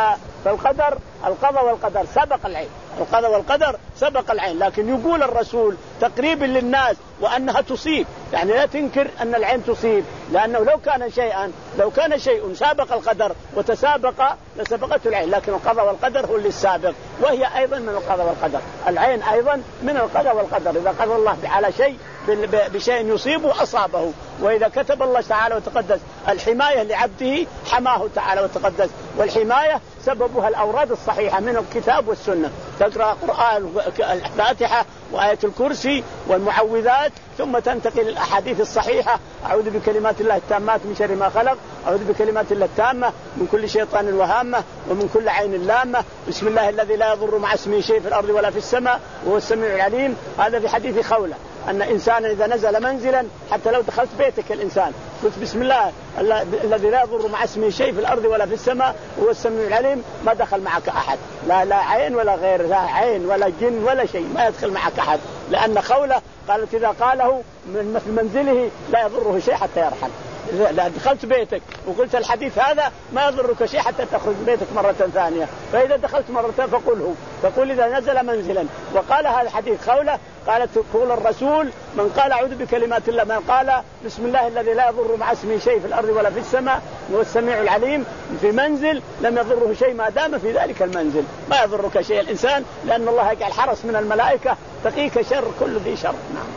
فالقدر القضاء والقدر سبق العين، القضاء والقدر سبق العين. لكن يقول الرسول تقريبا للناس وأنها تصيب، يعني لا تنكر أن العين تصيب، لأنه لو كان شيئا لو كان شيء سابق القدر وتسابق لسبقته العين، لكن القضاء والقدر هو اللي السابق، وهي أيضا من القضاء والقدر. العين أيضا من القضاء والقدر، إذا قضى الله على شيء بشيء يصيبه أصابه، وإذا كتب الله تعالى وتقدس الحماية لعبده حماه تعالى وتقدس. والحماية سببها الأوراد الصحيحة من الكتاب والسنة، تقرأ قرآن الفاتحة وآية الكرسي والمعوذات ثم تنتقل الأحاديث الصحيحة: أعوذ بكلمات الله التامات من شر ما خلق، أعوذ بكلمات الله التامة من كل شيطان وهامة ومن كل عين لامة، بسم الله الذي لا يضر مع اسمه شيء في الأرض ولا في السماء وهو السميع العليم. هذا في حديث خولة أن إنسانا إذا نزل منزلا حتى لو دخلت بيتك الإنسان قلت بسم الله الذي لا يضر مع اسمه شيء في الأرض ولا في السماء وهو السميع العليم، ما دخل معك أحد، لا لا عين ولا غير، لا عين ولا جن ولا شيء، ما يدخل معك أحد. لأن خولة قالت إذا قاله في منزله لا يضره شيء حتى يرحل. لا دخلت بيتك وقلت الحديث هذا ما يضرك شيء حتى تخرج بيتك مرة ثانية، فإذا دخلت مرة فقله. تقول إذا نزل منزلا وقال هذا الحديث خولة قالت تقول الرسول من قال أعوذ بكلمات الله، من قال بسم الله الذي لا يضر مع اسمه شيء في الأرض ولا في السماء وهو السميع العليم في منزل لم يضره شيء ما دام في ذلك المنزل، ما يضرك شيء الإنسان، لأن الله يجعل حرس من الملائكة تقيك شر كل ذي شر. نعم.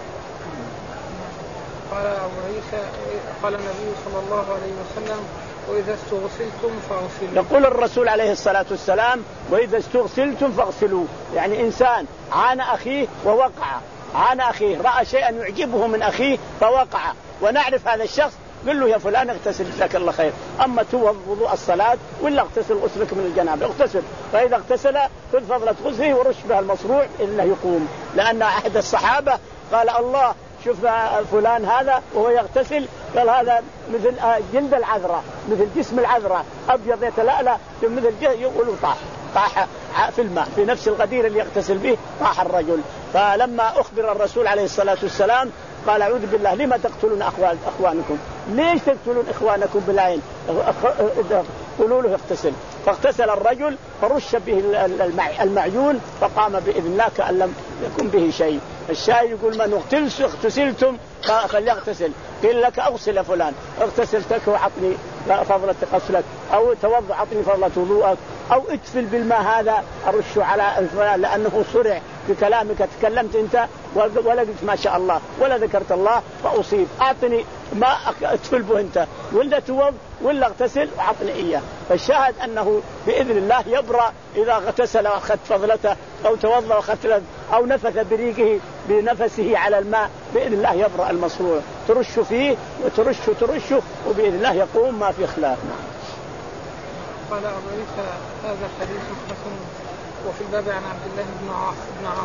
قال أبو عيسى قال النبي صلى الله عليه وسلم وإذا استغسلتم فاغسلوا. يقول الرسول عليه الصلاة والسلام وإذا استغسلتم فاغسلوا، يعني إنسان عان أخيه ووقع، عان أخيه رأى شيئا يعجبه من أخيه فوقع ونعرف هذا الشخص قل له يا فلان اغتسل جزاك الله خير، أما توضؤ الصلاة ولا اغتسل غسلك من الجنابة اغتسل، فإذا اغتسل خذ فضلة غسله ورش بها المصروع إلا يقوم. لأن أحد الصحابة قال الله شوف فلان هذا وهو يغتسل قال هذا مثل جلد العذراء مثل جسم العذراء أبيض يتلألأ مثل يقول طاح طاح في الماء في نفس الغدير اللي يغتسل به طاح الرجل. فلما أخبر الرسول عليه الصلاة والسلام قال أعوذ بالله لما تقتلون أخوانكم، ليش تقتلون إخوانكم بالعين؟ قولوا له يغتسل. فاغتسل الرجل فرش به المعجون فقام بإذن الله كأن لم يكن به شيء. الشاي يقول من اغتسلتم فليغتسل، قيل لك أغسل يا فلان اغتسلتك وعطني فضلة غسلك، أو توضأ عطني فضلة وضوءك، أو اتفل بالماء هذا أرش على الفلان لأنه صرع بكلامك، تكلمت أنت ولا قلت ما شاء الله ولا ذكرت الله فأصيب، أعطني ما اتفل به أنت ولا توض ولا اغتسل وعطني إياه. فالشاهد أنه بإذن الله يبرأ إذا اغتسل وأخذت فضلته أو توضأ وأخذت أو نفث بريقه بنفسه على الماء بإذن الله يبرأ المصروع، ترش فيه وترش ترش وبإذن الله يقوم ما في خلاف. قال أبو عيسى هذا حديث حسن. وفي الباب عن عبد الله بن عمرو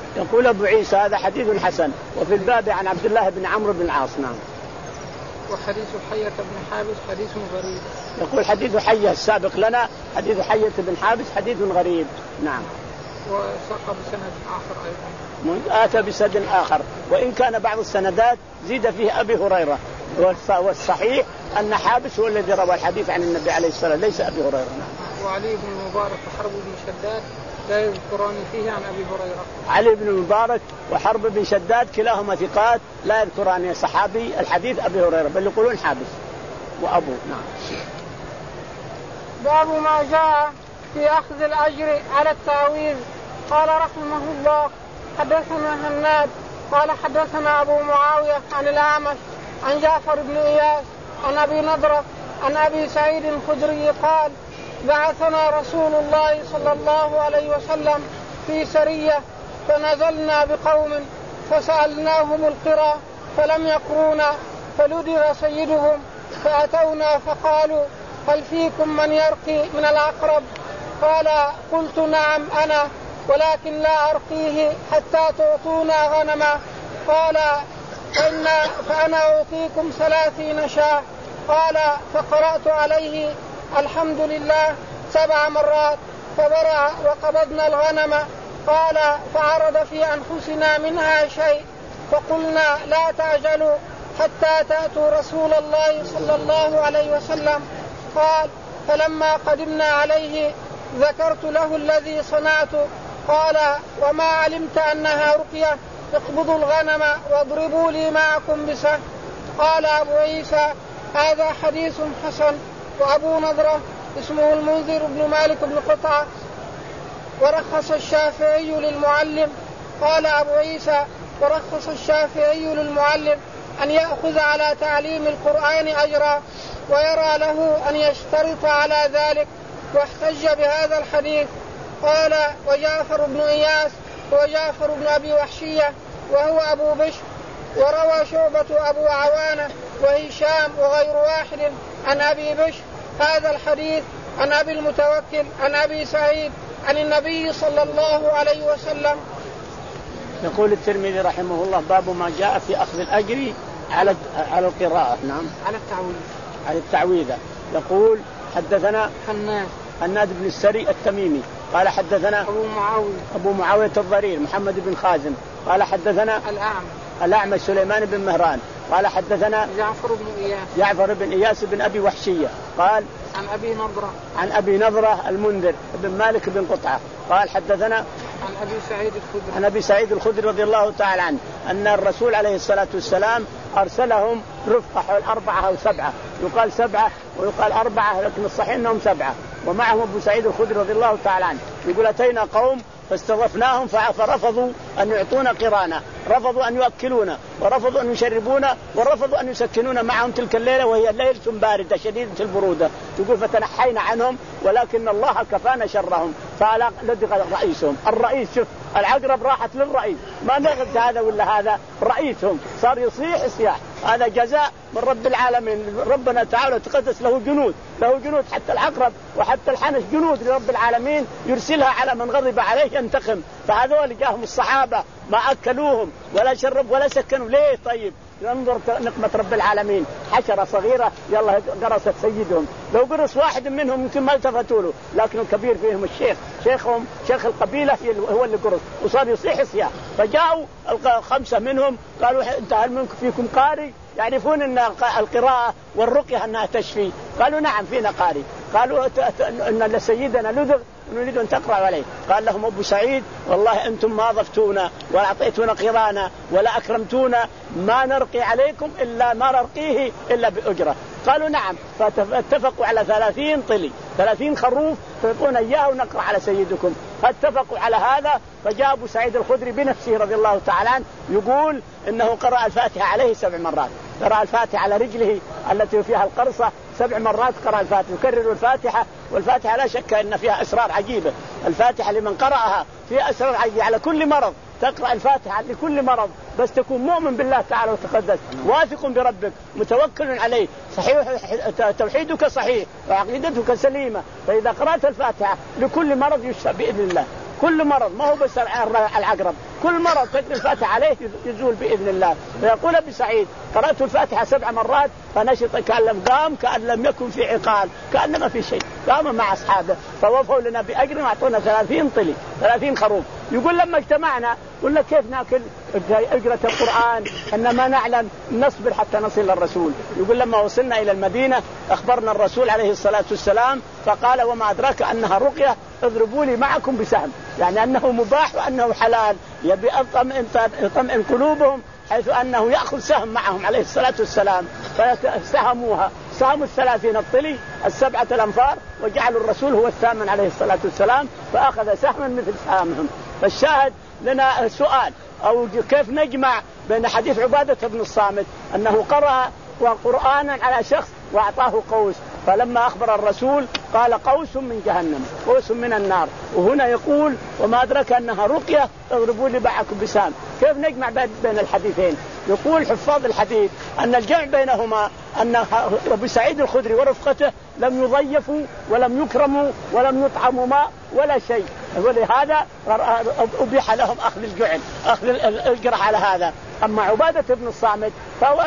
يقول أبو عيسى هذا حديث حسن. وفي الباب عن عبد الله بن عمرو بن العاص. نعم. وحديث حية بن حابس حديث غريب. يقول حديث حية السابق لنا حديث حية بن حابس حديث غريب. نعم. وساق بسند آخر أيضا. آتى بسند آخر وإن كان بعض السندات زيد فيه أبي هريرة، والصحيح أن حابس هو الذي روى الحديث عن النبي عليه الصلاة والسلام ليس أبي هريرة. نعم. وعلي بن المبارك وحرب بن شداد لا يذكران فيه عن أبي هريرة. علي بن المبارك وحرب بن شداد كلاهما ثقات لا يذكران صحابي الحديث أبي هريرة بل يقولون حابس وأبو. نعم. باب ما جاء في أخذ الأجر على التعويذ. قال رحمه الله حدثنا هناد قال حدثنا أبو معاوية عن الأعمش عن جعفر بن إياس عن أبي نضرة عن أبي سعيد الخدري قال بعثنا رسول الله صلى الله عليه وسلم في سرية فنزلنا بقوم فسألناهم القراء فلم يقرونا فلدغ سيدهم فأتونا فقالوا هل فيكم من يرقي من العقرب؟ قال قلت نعم أنا ولكن لا أرقيه حتى تعطونا غنما. قال فإن فأنا أعطيكم ثلاثين شاة. قال فقرأت عليه الحمد لله سبع مرات فبرع وقبضنا الغنم. قال فعرض في أنفسنا منها شيء فقلنا لا تعجلوا حتى تأتوا رسول الله صلى الله عليه وسلم. قال فلما قدمنا عليه ذكرت له الذي صنعت. قال وما علمت أنها رقية اقبضوا الغنم واضربوا لي معكم بسهم. قال أبو عيسى هذا حديث حسن. وأبو نضرة اسمه المنذر بن مالك بن قطعة ورخص الشافعي للمعلم. قال أبو عيسى ورخص الشافعي للمعلم أن يأخذ على تعليم القرآن أجرا ويرى له أن يشترط على ذلك واحتج بهذا الحديث. قال وجعفر بن إياس وجعفر بن أبي وحشية وهو أبو بشر. وروى شعبة أبو عوانة وهشام وغير واحد عن أبي بشر هذا الحديث عن أبي المتوكل عن أبي سعيد عن النبي صلى الله عليه وسلم. يقول الترمذي رحمه الله باب ما جاء في أخذ الأجر على على القراءة. نعم. على التعويذ. على التعويذة. يقول حدثنا حناد حناد بن السري التميمي قال حدثنا أبو معاوية أبو معاوية الضرير محمد بن خازم قال حدثنا الأعمش الأعمش سليمان بن مهران قال حدثنا جعفر بن إياس جعفر بن إياس بن أبي وحشية قال عن أبي نضرة عن أبي نضرة المنذر بن مالك بن قطعة قال حدثنا عن أبي سعيد الخدري عن أبي سعيد الخدري رضي الله تعالى عنه أن الرسول عليه الصلاة والسلام أرسلهم رفقة حول أربعة أو سبعة، يقال سبعة ويقال أربعة لكن الصحيح أنهم سبعة، ومعهم أبو سعيد الخدري رضي الله تعالى عنه. يقول أتينا قوم فاستضفناهم فرفضوا أن يعطونا قرانا، رفضوا أن يؤكلونا، ورفضوا أن يشربونا، ورفضوا أن يسكنونا معهم تلك الليلة وهي ليلة باردة شديدة البرودة. يقول فتنحينا عنهم ولكن الله كفانا شرهم فلدغ رئيسهم. الرئيس شوف العقرب راحت للرئيس، ما نغد هذا ولا هذا، رئيسهم صار يصيح صياح. هذا جزاء من رب العالمين. ربنا تعالى تقدس له جنود، له جنود حتى العقرب وحتى الحنش جنود لرب العالمين يرسلها على من غضب عليه ينتقم. فهذول جاهم الصحابة ما أكلوهم ولا شرب ولا سكنوا. ليه طيب؟ ينظر نقمة رب العالمين، حشرة صغيرة يلا قرصت سيدهم، لو قرص واحد منهم يمكن ما التفتوا له، لكن الكبير فيهم الشيخ، شيخهم شيخ القبيلة هو اللي قرص وصار يصيح صياح. فجاءوا خمسة منهم قالوا انت هل منكم فيكم قارئ يعرفون ان القراءة والرقية انها تشفي؟ قالوا نعم فينا قارئ. قالوا ان سيدنا لدغ نريد أن تقرأ عليه. قال لهم أبو سعيد والله أنتم ما ضفتونا ولا أعطيتونا قرانا ولا أكرمتونا، ما نرقي عليكم إلا ما نرقيه إلا بأجرة. قالوا نعم. فاتفقوا على ثلاثين طلي ثلاثين خروف تعطون إياه ونقرأ على سيدكم. فاتفقوا على هذا. فجاء أبو سعيد الخدري بنفسه رضي الله تعالى عنه يقول إنه قرأ الفاتحة عليه سبع مرات، قرأ الفاتحة على رجله التي فيها القرصة سبع مرات، قرأ الفاتحة يكرر الفاتحة. والفاتحة لا شك أن فيها أسرار عجيبة. الفاتحة لمن قرأها فيها أسرار عجيبة. على كل مرض تقرأ الفاتحة لكل مرض، بس تكون مؤمن بالله تعالى وتقدس، واثق بربك، متوكل عليه، صحيح توحيدك صحيح وعقيدتك سليمة. فإذا قرأت الفاتحة لكل مرض يشفى بإذن الله، كل مرض، ما هو بس العقرب، كل مرة تقرأ الفاتحة عليه يزول بإذن الله. فيقول أبي سعيد قرأت الفاتحة سبع مرات فنشط كأن قام كأن لم يكن في عقال كأن ما في شيء، قام مع أصحابه فوفوا لنا بأجر وأعطونا ثلاثين طلي ثلاثين خروف. يقول لما اجتمعنا قلنا كيف ناكل أجرة القرآن إنما نعلم نصبر حتى نصل للرسول. يقول لما وصلنا إلى المدينة أخبرنا الرسول عليه الصلاة والسلام فقال وما أدراك أنها رقية اضربوا لي معكم بسهم، يعني أنه مباح وأنه حلال، يبي يطمئن قلوبهم حيث أنه يأخذ سهم معهم عليه الصلاة والسلام. فسهموها سهموا الثلاثين الطلي السبعة الأنفار وجعلوا الرسول هو الثامن عليه الصلاة والسلام فأخذ سهما مثل سهامهم. فالشاهد لنا سؤال أو كيف نجمع بين حديث عبادة بن الصامت أنه قرأ قرآنا على شخص وأعطاه قوس، فلما أخبر الرسول قال قوس من جهنم قوس من النار، وهنا يقول وما أدرك أنها رقية اضربوا لي بعكم بسام. كيف نجمع بين الحديثين؟ يقول حفاظ الحديث أن الجمع بينهما أن أبو سعيد الخدري ورفقته لم يضيفوا ولم يكرموا ولم يطعموا ماء ولا شيء، ولهذا أبيح لهم أخذ الجعل أخذ الجرح على هذا. أما عبادة بن الصامت فهو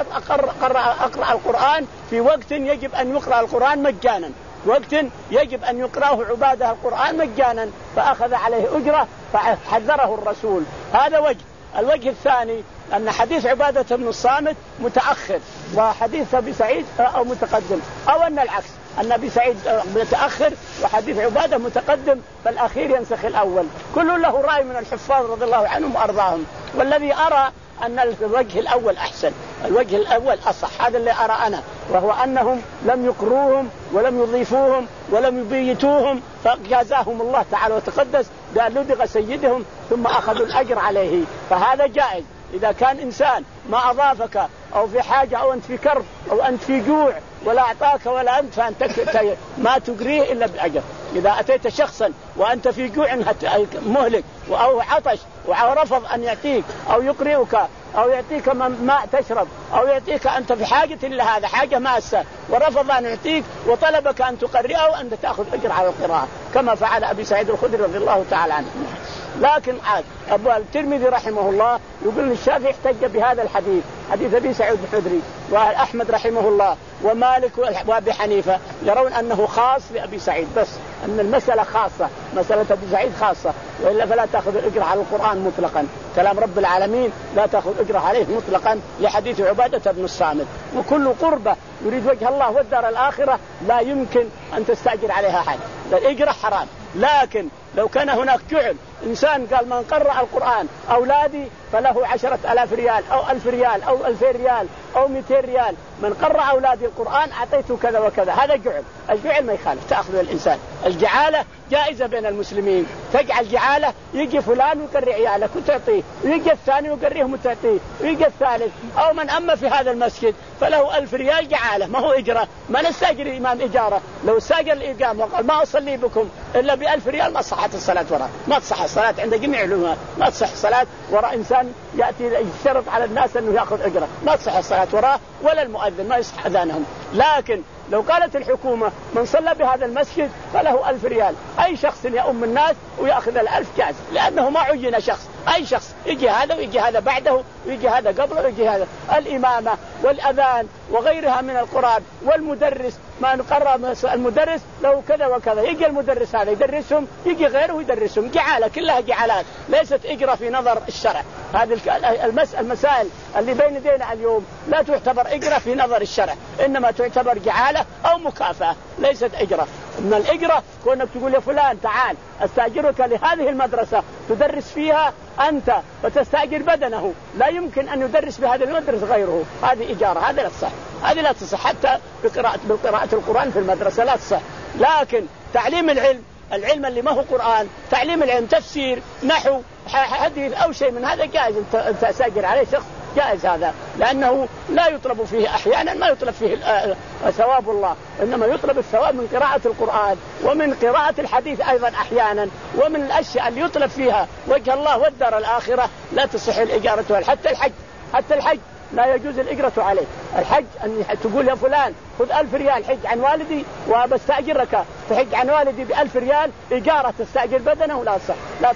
أقرأ القرآن في وقت يجب أن يقرأ القرآن مجانا، وقت يجب أن يقرأه عبادة القرآن مجانا فأخذ عليه أجرة فحذره الرسول. هذا وجه. الوجه الثاني أن حديث عبادة بن الصامت متأخر وحديث أبي سعيد أو متقدم، أو أن العكس أن أبي سعيد متأخر وحديث عبادة متقدم فالأخير ينسخ الأول. كل له رأي من الحفاظ رضي الله عنهم وأرضاهم، والذي أرى أن الوجه الأول أحسن، الوجه الأول أصح، هذا اللي أرى أنا، وهو أنهم لم يقروهم ولم يضيفوهم ولم يبيتوهم فجازاهم الله تعالى وتقدس بأن لدغ سيدهم ثم أخذوا الأجر عليه. فهذا جائز إذا كان إنسان ما أضافك أو في حاجة أو أنت في كرب أو أنت في جوع ولا أعطاك ولا أنت فأنت ما تقريه إلا بالأجر. إذا أتيت شخصا وأنت في جوع مهلك أو عطش ورفض أن يعطيك أو يقرئك أو يعطيك ماء تشرب أو يعطيك أنت في حاجة إلى هذا حاجة ماسة ورفض أن يعطيك وطلبك أن تقرئه وأنت تأخذ أجر على القراءة كما فعل أبي سعيد الخدري رضي الله تعالى عنه. لكن عاد أبو الترمذي رحمه الله يقول الشافعي احتج بهذا الحديث حديث أبي سعيد الخدري، وأحمد رحمه الله ومالك وأبي حنيفة يرون أنه خاص لأبي سعيد بس، أن المسألة خاصة مسألة أبي سعيد خاصة، وإلا فلا تأخذ الأجر على القرآن مطلقا، كلام رب العالمين لا تأخذ أجر عليه مطلقا لحديث عبادة بن الصامت. وكل قربة يريد وجه الله والدار الآخرة لا يمكن أن تستأجر عليها حد، الأجر حرام. لكن لو كان هناك جعل إنسان قال من قرأ القرآن أولادي فله عشرة ألاف ريال أو ألف ريال أو ألفين ريال أو مئتين ريال، من قرأ أولادي القرآن أعطيته كذا وكذا، هذا جعل. الجعل ما يخالف تأخذ الإنسان، الجعالة جائزة بين المسلمين، تجعل جعالة يجي فلان ويقري عيالك وتعطيه ويجي الثاني ويقريهم وتعطيه ويجي الثالث، أو من أما في هذا المسجد فله ألف ريال جعالة ما هو إجرة، ما نستأجر الإمام إجارة، لو استأجر الإقام وقال ما أصلي بكم إلا بألف ريال ما صحت الصلاة وراء، ما تصح الصلاة عند جميع العلماء، ما تصح الصلاة وراء إنسان يأتي يشترط على الناس أنه يأخذ أجرة، ما تصح الصلاة وراء ولا المؤذن ما يصح أذانهم. لكن لو قالت الحكومة من صلى بهذا المسجد فله ألف ريال، أي شخص يؤم الناس ويأخذ الألف جائز، لأنه ما عين شخص، أي شخص يجي هذا ويجي هذا بعده ويجي هذا قبله ويجي هذا، الإمامة والأذان وغيرها من القرآن والمدرس ما نقرأ المدرس له كذا وكذا، يجي المدرس هذا يدرسهم يجي غيره يدرسهم، جعالة كلها جعالات ليست إجرة في نظر الشرع. هذه المسائل اللي بين يدينا اليوم لا تعتبر إجرة في نظر الشرع، إنما تعتبر جعالة أو مكافأة ليست إجرة. من الإجرة كونك تقول يا فلان تعال أستأجرك لهذه المدرسة تدرس فيها أنت وتستأجر بدنه، لا يمكن أن يدرس بهذه المدرسة غيره، هذه إجارة، هذا لا تصح، هذه لا تصح حتى بقراءة بقراءة القرآن في المدرسة لا تصح. لكن تعليم العلم، العلم اللي ما هو قرآن، تعليم العلم تفسير نحو حديث أو شيء من هذا جائز أن تستأجر عليه شخص، جائز هذا، لأنه لا يطلب فيه أحيانا ما يطلب فيه ثواب الله، إنما يطلب الثواب من قراءة القرآن ومن قراءة الحديث أيضا أحيانا، ومن الأشياء اللي يطلب فيها وجه الله والدار الآخرة لا تصح الإجارة. حتى الحج، حتى الحج لا يجوز الإجرة عليه. الحج أن تقول يا فلان خذ ألف ريال حج عن والدي وبستأجرك تحج عن والدي بألف ريال إجارة تستأجر بدنه لا تصح، لا تصح.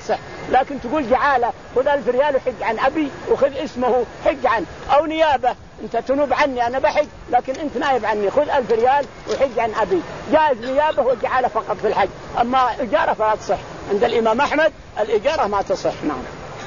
لكن تقول جعالة خذ ألف ريال وحج عن أبي وخذ اسمه حج عنه، أو نيابة أنت تنوب عني أنا بحج لكن أنت نائب عني خذ ألف ريال وحج عن أبي، جائز نيابة وجعالة فقط في الحج، أما إجارة فلا تصح عند الإمام أحمد، الإجارة ما تصح. نعم.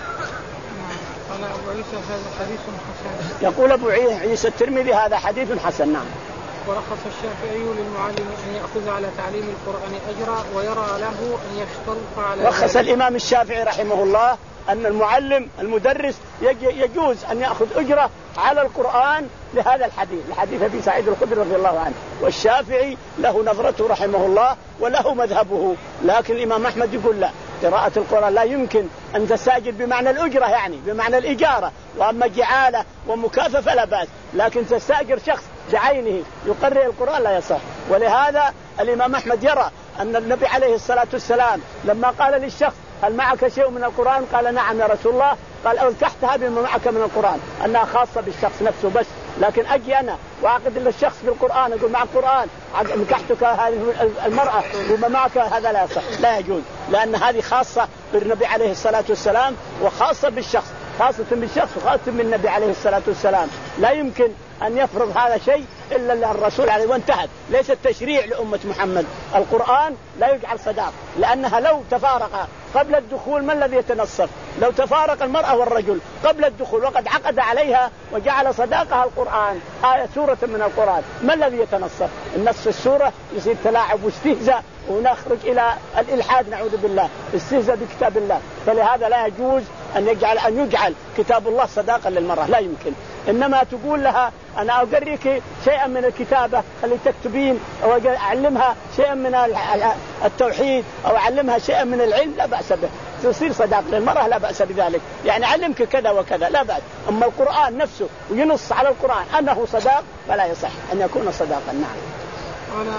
قال أبو عيسى هذا حديث حسن. يقول أبو عيسى الترمذي هذا حديث حسن. نعم. ورخص الشافعي للمعلم أن يأخذ على تعليم القرآن أجرا ويرى له أن يشترط على رخص ذلك. الإمام الشافعي رحمه الله أن المعلم المدرس يجوز أن يأخذ أجرة على القرآن لهذا الحديث، لحديث أبي سعيد الخدري رضي الله عنه. والشافعي له نظرته رحمه الله وله مذهبه، لكن الإمام أحمد يقول لا، قراءة القرآن لا يمكن أن تستأجر بمعنى الأجرة يعني بمعنى الإجارة، وأما جعالة ومكافأة لا بأس، لكن تستأجر شخص بعينه يقرأ القرآن لا يصح. ولهذا الإمام أحمد يرى أن النبي عليه الصلاة والسلام لما قال للشخص هل معك شيء من القرآن؟ قال نعم يا رسول الله. قال أوضحتها بما معك من القرآن أنها خاصة بالشخص نفسه بس، لكن أجي أنا وأعقد للشخص بالقرآن أقول مع القرآن نكحتك هذه المرأة بما معك، هذا لا يصح لا يجوز، لأن هذه خاصة بالنبي عليه الصلاة والسلام وخاصة بالشخص، خاصة بالشخص وخاصة بالنبي عليه الصلاة والسلام. لا يمكن أن يفرض هذا شيء إلا الرسول عليه، وانتهت. ليس التشريع لأمة محمد. القرآن لا يجعل صداق، لأنها لو تفارق قبل الدخول ما الذي يتنصف؟ لو تفارق المرأة والرجل قبل الدخول وقد عقد عليها وجعل صداقها القرآن آية سورة من القرآن، ما الذي يتنصف؟ النص السورة يصير تلاعب واستهزاء ونخرج إلى الإلحاد نعوذ بالله، استهزاء بكتاب الله. فلهذا لا يجوز أن يجعل أن يجعل كتاب الله صداقا للمرأة، لا يمكن. إنما تقول لها أنا أقريك شيئا من الكتابة خلي تكتبين، أو أعلمها شيئا من التوحيد أو أعلمها شيئا من العلم لا بأس به، تصير صداق للمرأة لا بأس بذلك، يعني علمك كذا وكذا لا بأس. أما القرآن نفسه وينص على القرآن أنه صداق فلا يصح أن يكون صداقا. نعم. أنا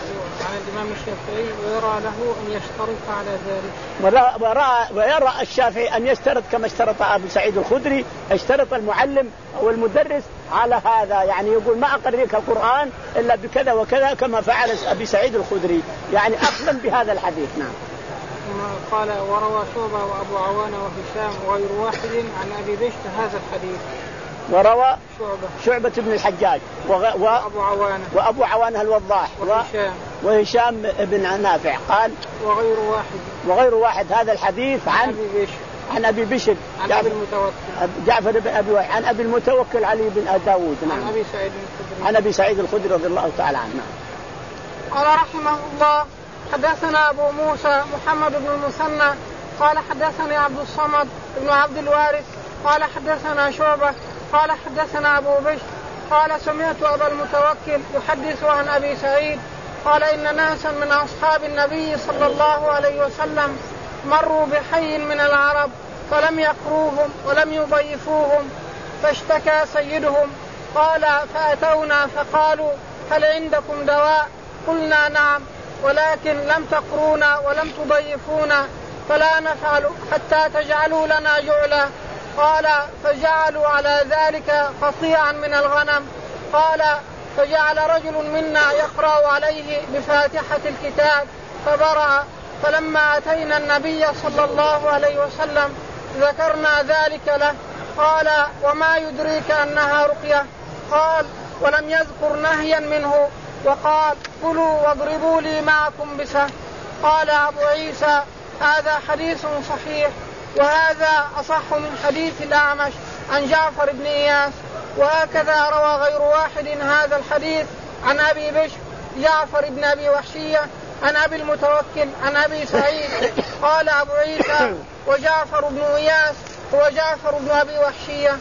عن الإمام الشافعي ويرى له أن يشترط على ذلك، ويرى, ويرى الشافعي أن يشترط كما اشترط أبو سعيد الخدري، اشترط المعلم أو المدرس على هذا، يعني يقول ما أقرئك القرآن إلا بكذا وكذا كما فعل أبي سعيد الخدري، يعني أخذا بهذا الحديث. نعم. قال وروى شعبة وأبو عوانة وهشام وغير واحد عن أبي بشر هذا الحديث. وروى شعبة, شعبة بن الحجاج وغ... و... وأبو عوانة وأبو عوانة الوضاح وهشام وهشام بن نافع قال وغير واحد وغير واحد هذا الحديث عن أبي بشر عن أبي بشر عن أبي المتوكل جعفر بن أبي وحيد عن أبي المتوكل علي بن داود. نعم. عن أبي سعيد الخدري عن أبي سعيد الخدري رضي الله تعالى عنه. قال رحمه الله حدثنا أبو موسى محمد بن المثنى قال حدثني عبد الصمد بن عبد الوارث قال حدثنا شعبة قال حدثنا أبو بشر قال سمعت أبا المتوكل يحدث عن أبي سعيد قال إن ناسا من أصحاب النبي صلى الله عليه وسلم مروا بحي من العرب فلم يقروهم ولم يضيفوهم، فاشتكى سيدهم قال فأتونا فقالوا هل عندكم دواء؟ قلنا نعم، ولكن لم تقرونا ولم تضيفونا فلا نفعل حتى تجعلوا لنا جعلا. قال فجعلوا على ذلك قطيعا من الغنم. قال فجعل رجل منا يقرأ عليه بفاتحة الكتاب فبرأ. فلما أتينا النبي صلى الله عليه وسلم ذكرنا ذلك له قال وما يدريك أنها رقية؟ قال ولم يذكر نهيا منه، وقال كلوا واضربوا لي معكم بسهم. قال أبو عيسى هذا حديث صحيح، وهذا أصح من حديث الأعمش عن جعفر بن إياس، وهكذا روى غير واحد هذا الحديث عن أبي بشر جعفر بن أبي وحشية عن أبي المتوكل عن أبي سعيد. قال أبو عيسى وجعفر بن إياس هو جعفر بن أبي وحشية.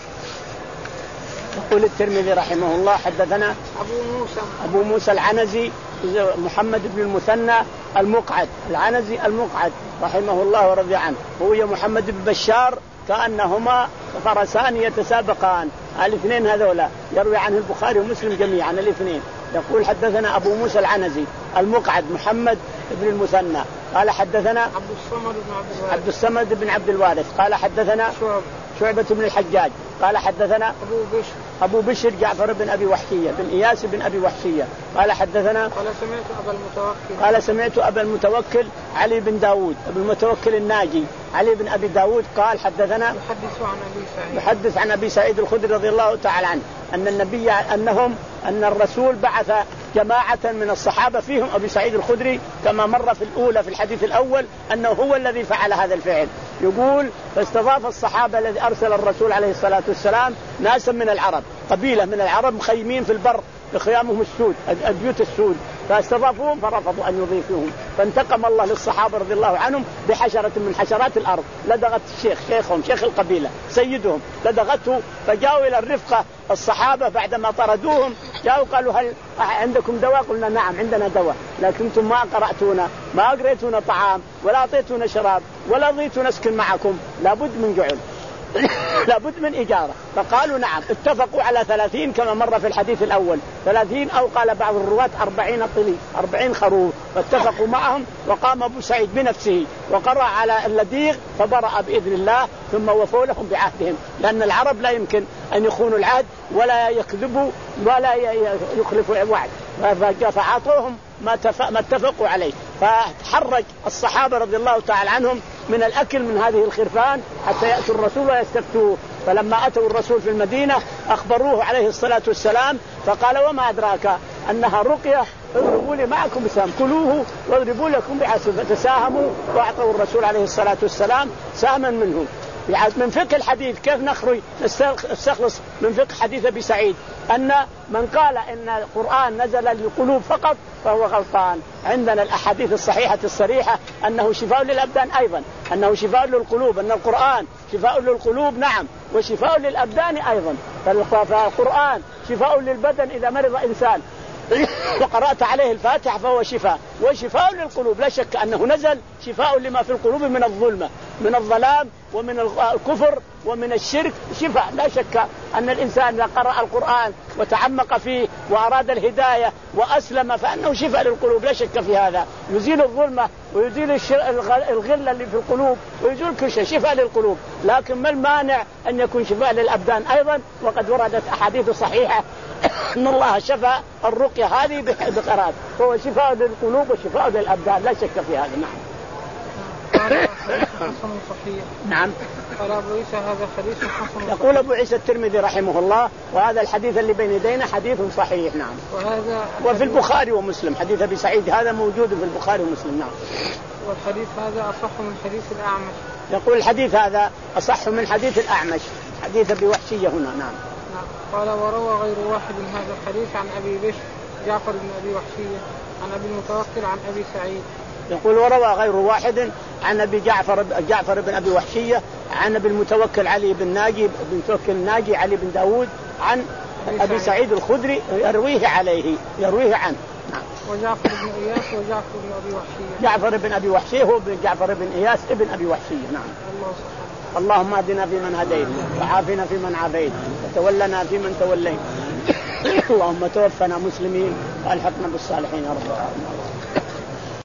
يقول الترمذي رحمه الله حدثنا أبو موسى أبو موسى العنزي محمد بن المثنى المقعد العنزي المقعد رحمه الله ورضي عنه، هو محمد بن بشار كأنهما فرسان يتسابقان، الاثنين هذولا يروي عنه البخاري ومسلم جميعا الاثنين. يقول حدثنا أبو موسى العنزي المقعد محمد بن المثنى قال حدثنا عبد الصمد بن عبد الوارث عبد الصمد بن عبد الوارث قال حدثنا شعبة شعبة بن الحجاج قال حدثنا أبو بشر أبو بشر جعفر بن أبي وحشية بن إياس بن أبي وحشية قال حدثنا قال سمعت أبا المتوكل قال سمعت أبا المتوكل علي بن داود أبو المتوكل الناجي علي بن أبي داود قال حدثنا يحدث عن أبي سعيد يحدث عن أبي سعيد الخدري رضي الله تعالى عنه أن النبي أنهم أن الرسول بعث جماعة من الصحابة فيهم أبي سعيد الخدري كما مر في الأولى في الحديث الأول أنه هو الذي فعل هذا الفعل. يقول فاستضاف الصحابة الذي أرسل الرسول عليه الصلاة والسلام ناسا من العرب قبيلة من العرب مخيمين في البر بخيامهم السود البيوت السود فاستضافوهم فرفضوا أن يضيفوهم فانتقم الله للصحابة رضي الله عنهم بحشرة من حشرات الأرض لدغت الشيخ شيخهم شيخ القبيلة سيدهم لدغته فجاءوا إلى الرفقة الصحابة بعدما طردوهم جاءوا قالوا هل عندكم دواء؟ قلنا نعم عندنا دواء لكنتم ما قرأتونا ما أقريتونا طعام ولا أعطيتونا شراب ولا ضيتوا نسكن معكم لابد من جعل لابد من إجارة. فقالوا نعم اتفقوا على ثلاثين كما مر في الحديث الأول ثلاثين أو قال بعض الرواة أربعين طلي أربعين خروف فاتفقوا معهم وقام أبو سعيد بنفسه وقرأ على اللديغ فبرأ بإذن الله ثم وفوا لهم بعهدهم لأن العرب لا يمكن أن يخونوا العهد ولا يكذبوا ولا يخلفوا الوعد فعطوهم ما اتفقوا عليه. فتحرج الصحابة رضي الله تعالى عنهم من الأكل من هذه الخرفان حتى يأتوا الرسول ويستفتوه فلما أتوا الرسول في المدينة أخبروه عليه الصلاة والسلام فقال وما أدراك أنها رقية اضربوا لي معكم بسهم كلوه واضربوا لكم بعسل فتساهموا وأعطوا الرسول عليه الصلاة والسلام سهما منهم. من فقه الحديث كيف نخرج نستخلص من فقه حديث أبي سعيد أن من قال إن القرآن نزل للقلوب فقط فهو غلطان. عندنا الأحاديث الصحيحة الصريحة أنه شفاء للأبدان أيضا أنه شفاء للقلوب أن القرآن شفاء للقلوب نعم وشفاء للأبدان أيضا. فالقرآن شفاء للبدن إذا مرض إنسان وقرأت عليه الفاتحة فهو شفاء وشفاء للقلوب لا شك أنه نزل شفاء لما في القلوب من الظلمة من الظلام ومن الكفر ومن الشرك شفاء. لا شك أن الإنسان إذا قرأ القرآن وتعمق فيه وأراد الهداية وأسلم فأنه شفاء للقلوب لا شك في هذا يزيل الظلمة ويزيل الغل اللي في القلوب ويزيل كل شيء شفاء للقلوب. لكن ما المانع أن يكون شفاء للأبدان أيضا وقد وردت أحاديث صحيحة أن الله شفى الرقية هذه بقرات فهو شفاء للقلوب وشفاء للأبدان لا شك في هذا. نعم حسن صحيح. نعم قال أبو عيسى هذا حديث حسن. يقول أبو عيسى الترمذي رحمه الله وهذا الحديث اللي بين يدينا حديث صحيح. نعم وهذا وفي البخاري ومسلم حديث أبي سعيد هذا موجود في البخاري ومسلم. نعم والحديث هذا أصح من حديث الأعمش. يقول الحديث هذا أصح من حديث الأعمش حديث أبي وحشية هنا. نعم قال وروى غير واحد من هذا الحديث عن أبي بشر جعفر بن أبي وحشية عن أبي المتوكل عن أبي سعيد. يقول وروى غير واحد عن أبي جعفر جعفر بن أبي وحشية عن أبي المتوكل علي بن ناجي بن توكل الناجي علي بن داود عن أبي, أبي سعيد الخدري يرويه عليه يرويه عنه. نعم وجعفر بن إياس وجعفر بن أبي وحشية جعفر بن أبي وحشية هو بن جعفر بن إياس ابن أبي وحشية. نعم الله سبحانه. اللهم اهدنا فيمن هديت وعافنا فيمن عافيت وتولنا فيمن توليت اللهم توفنا مسلمين والحقنا بالصالحين يا رب العالمين.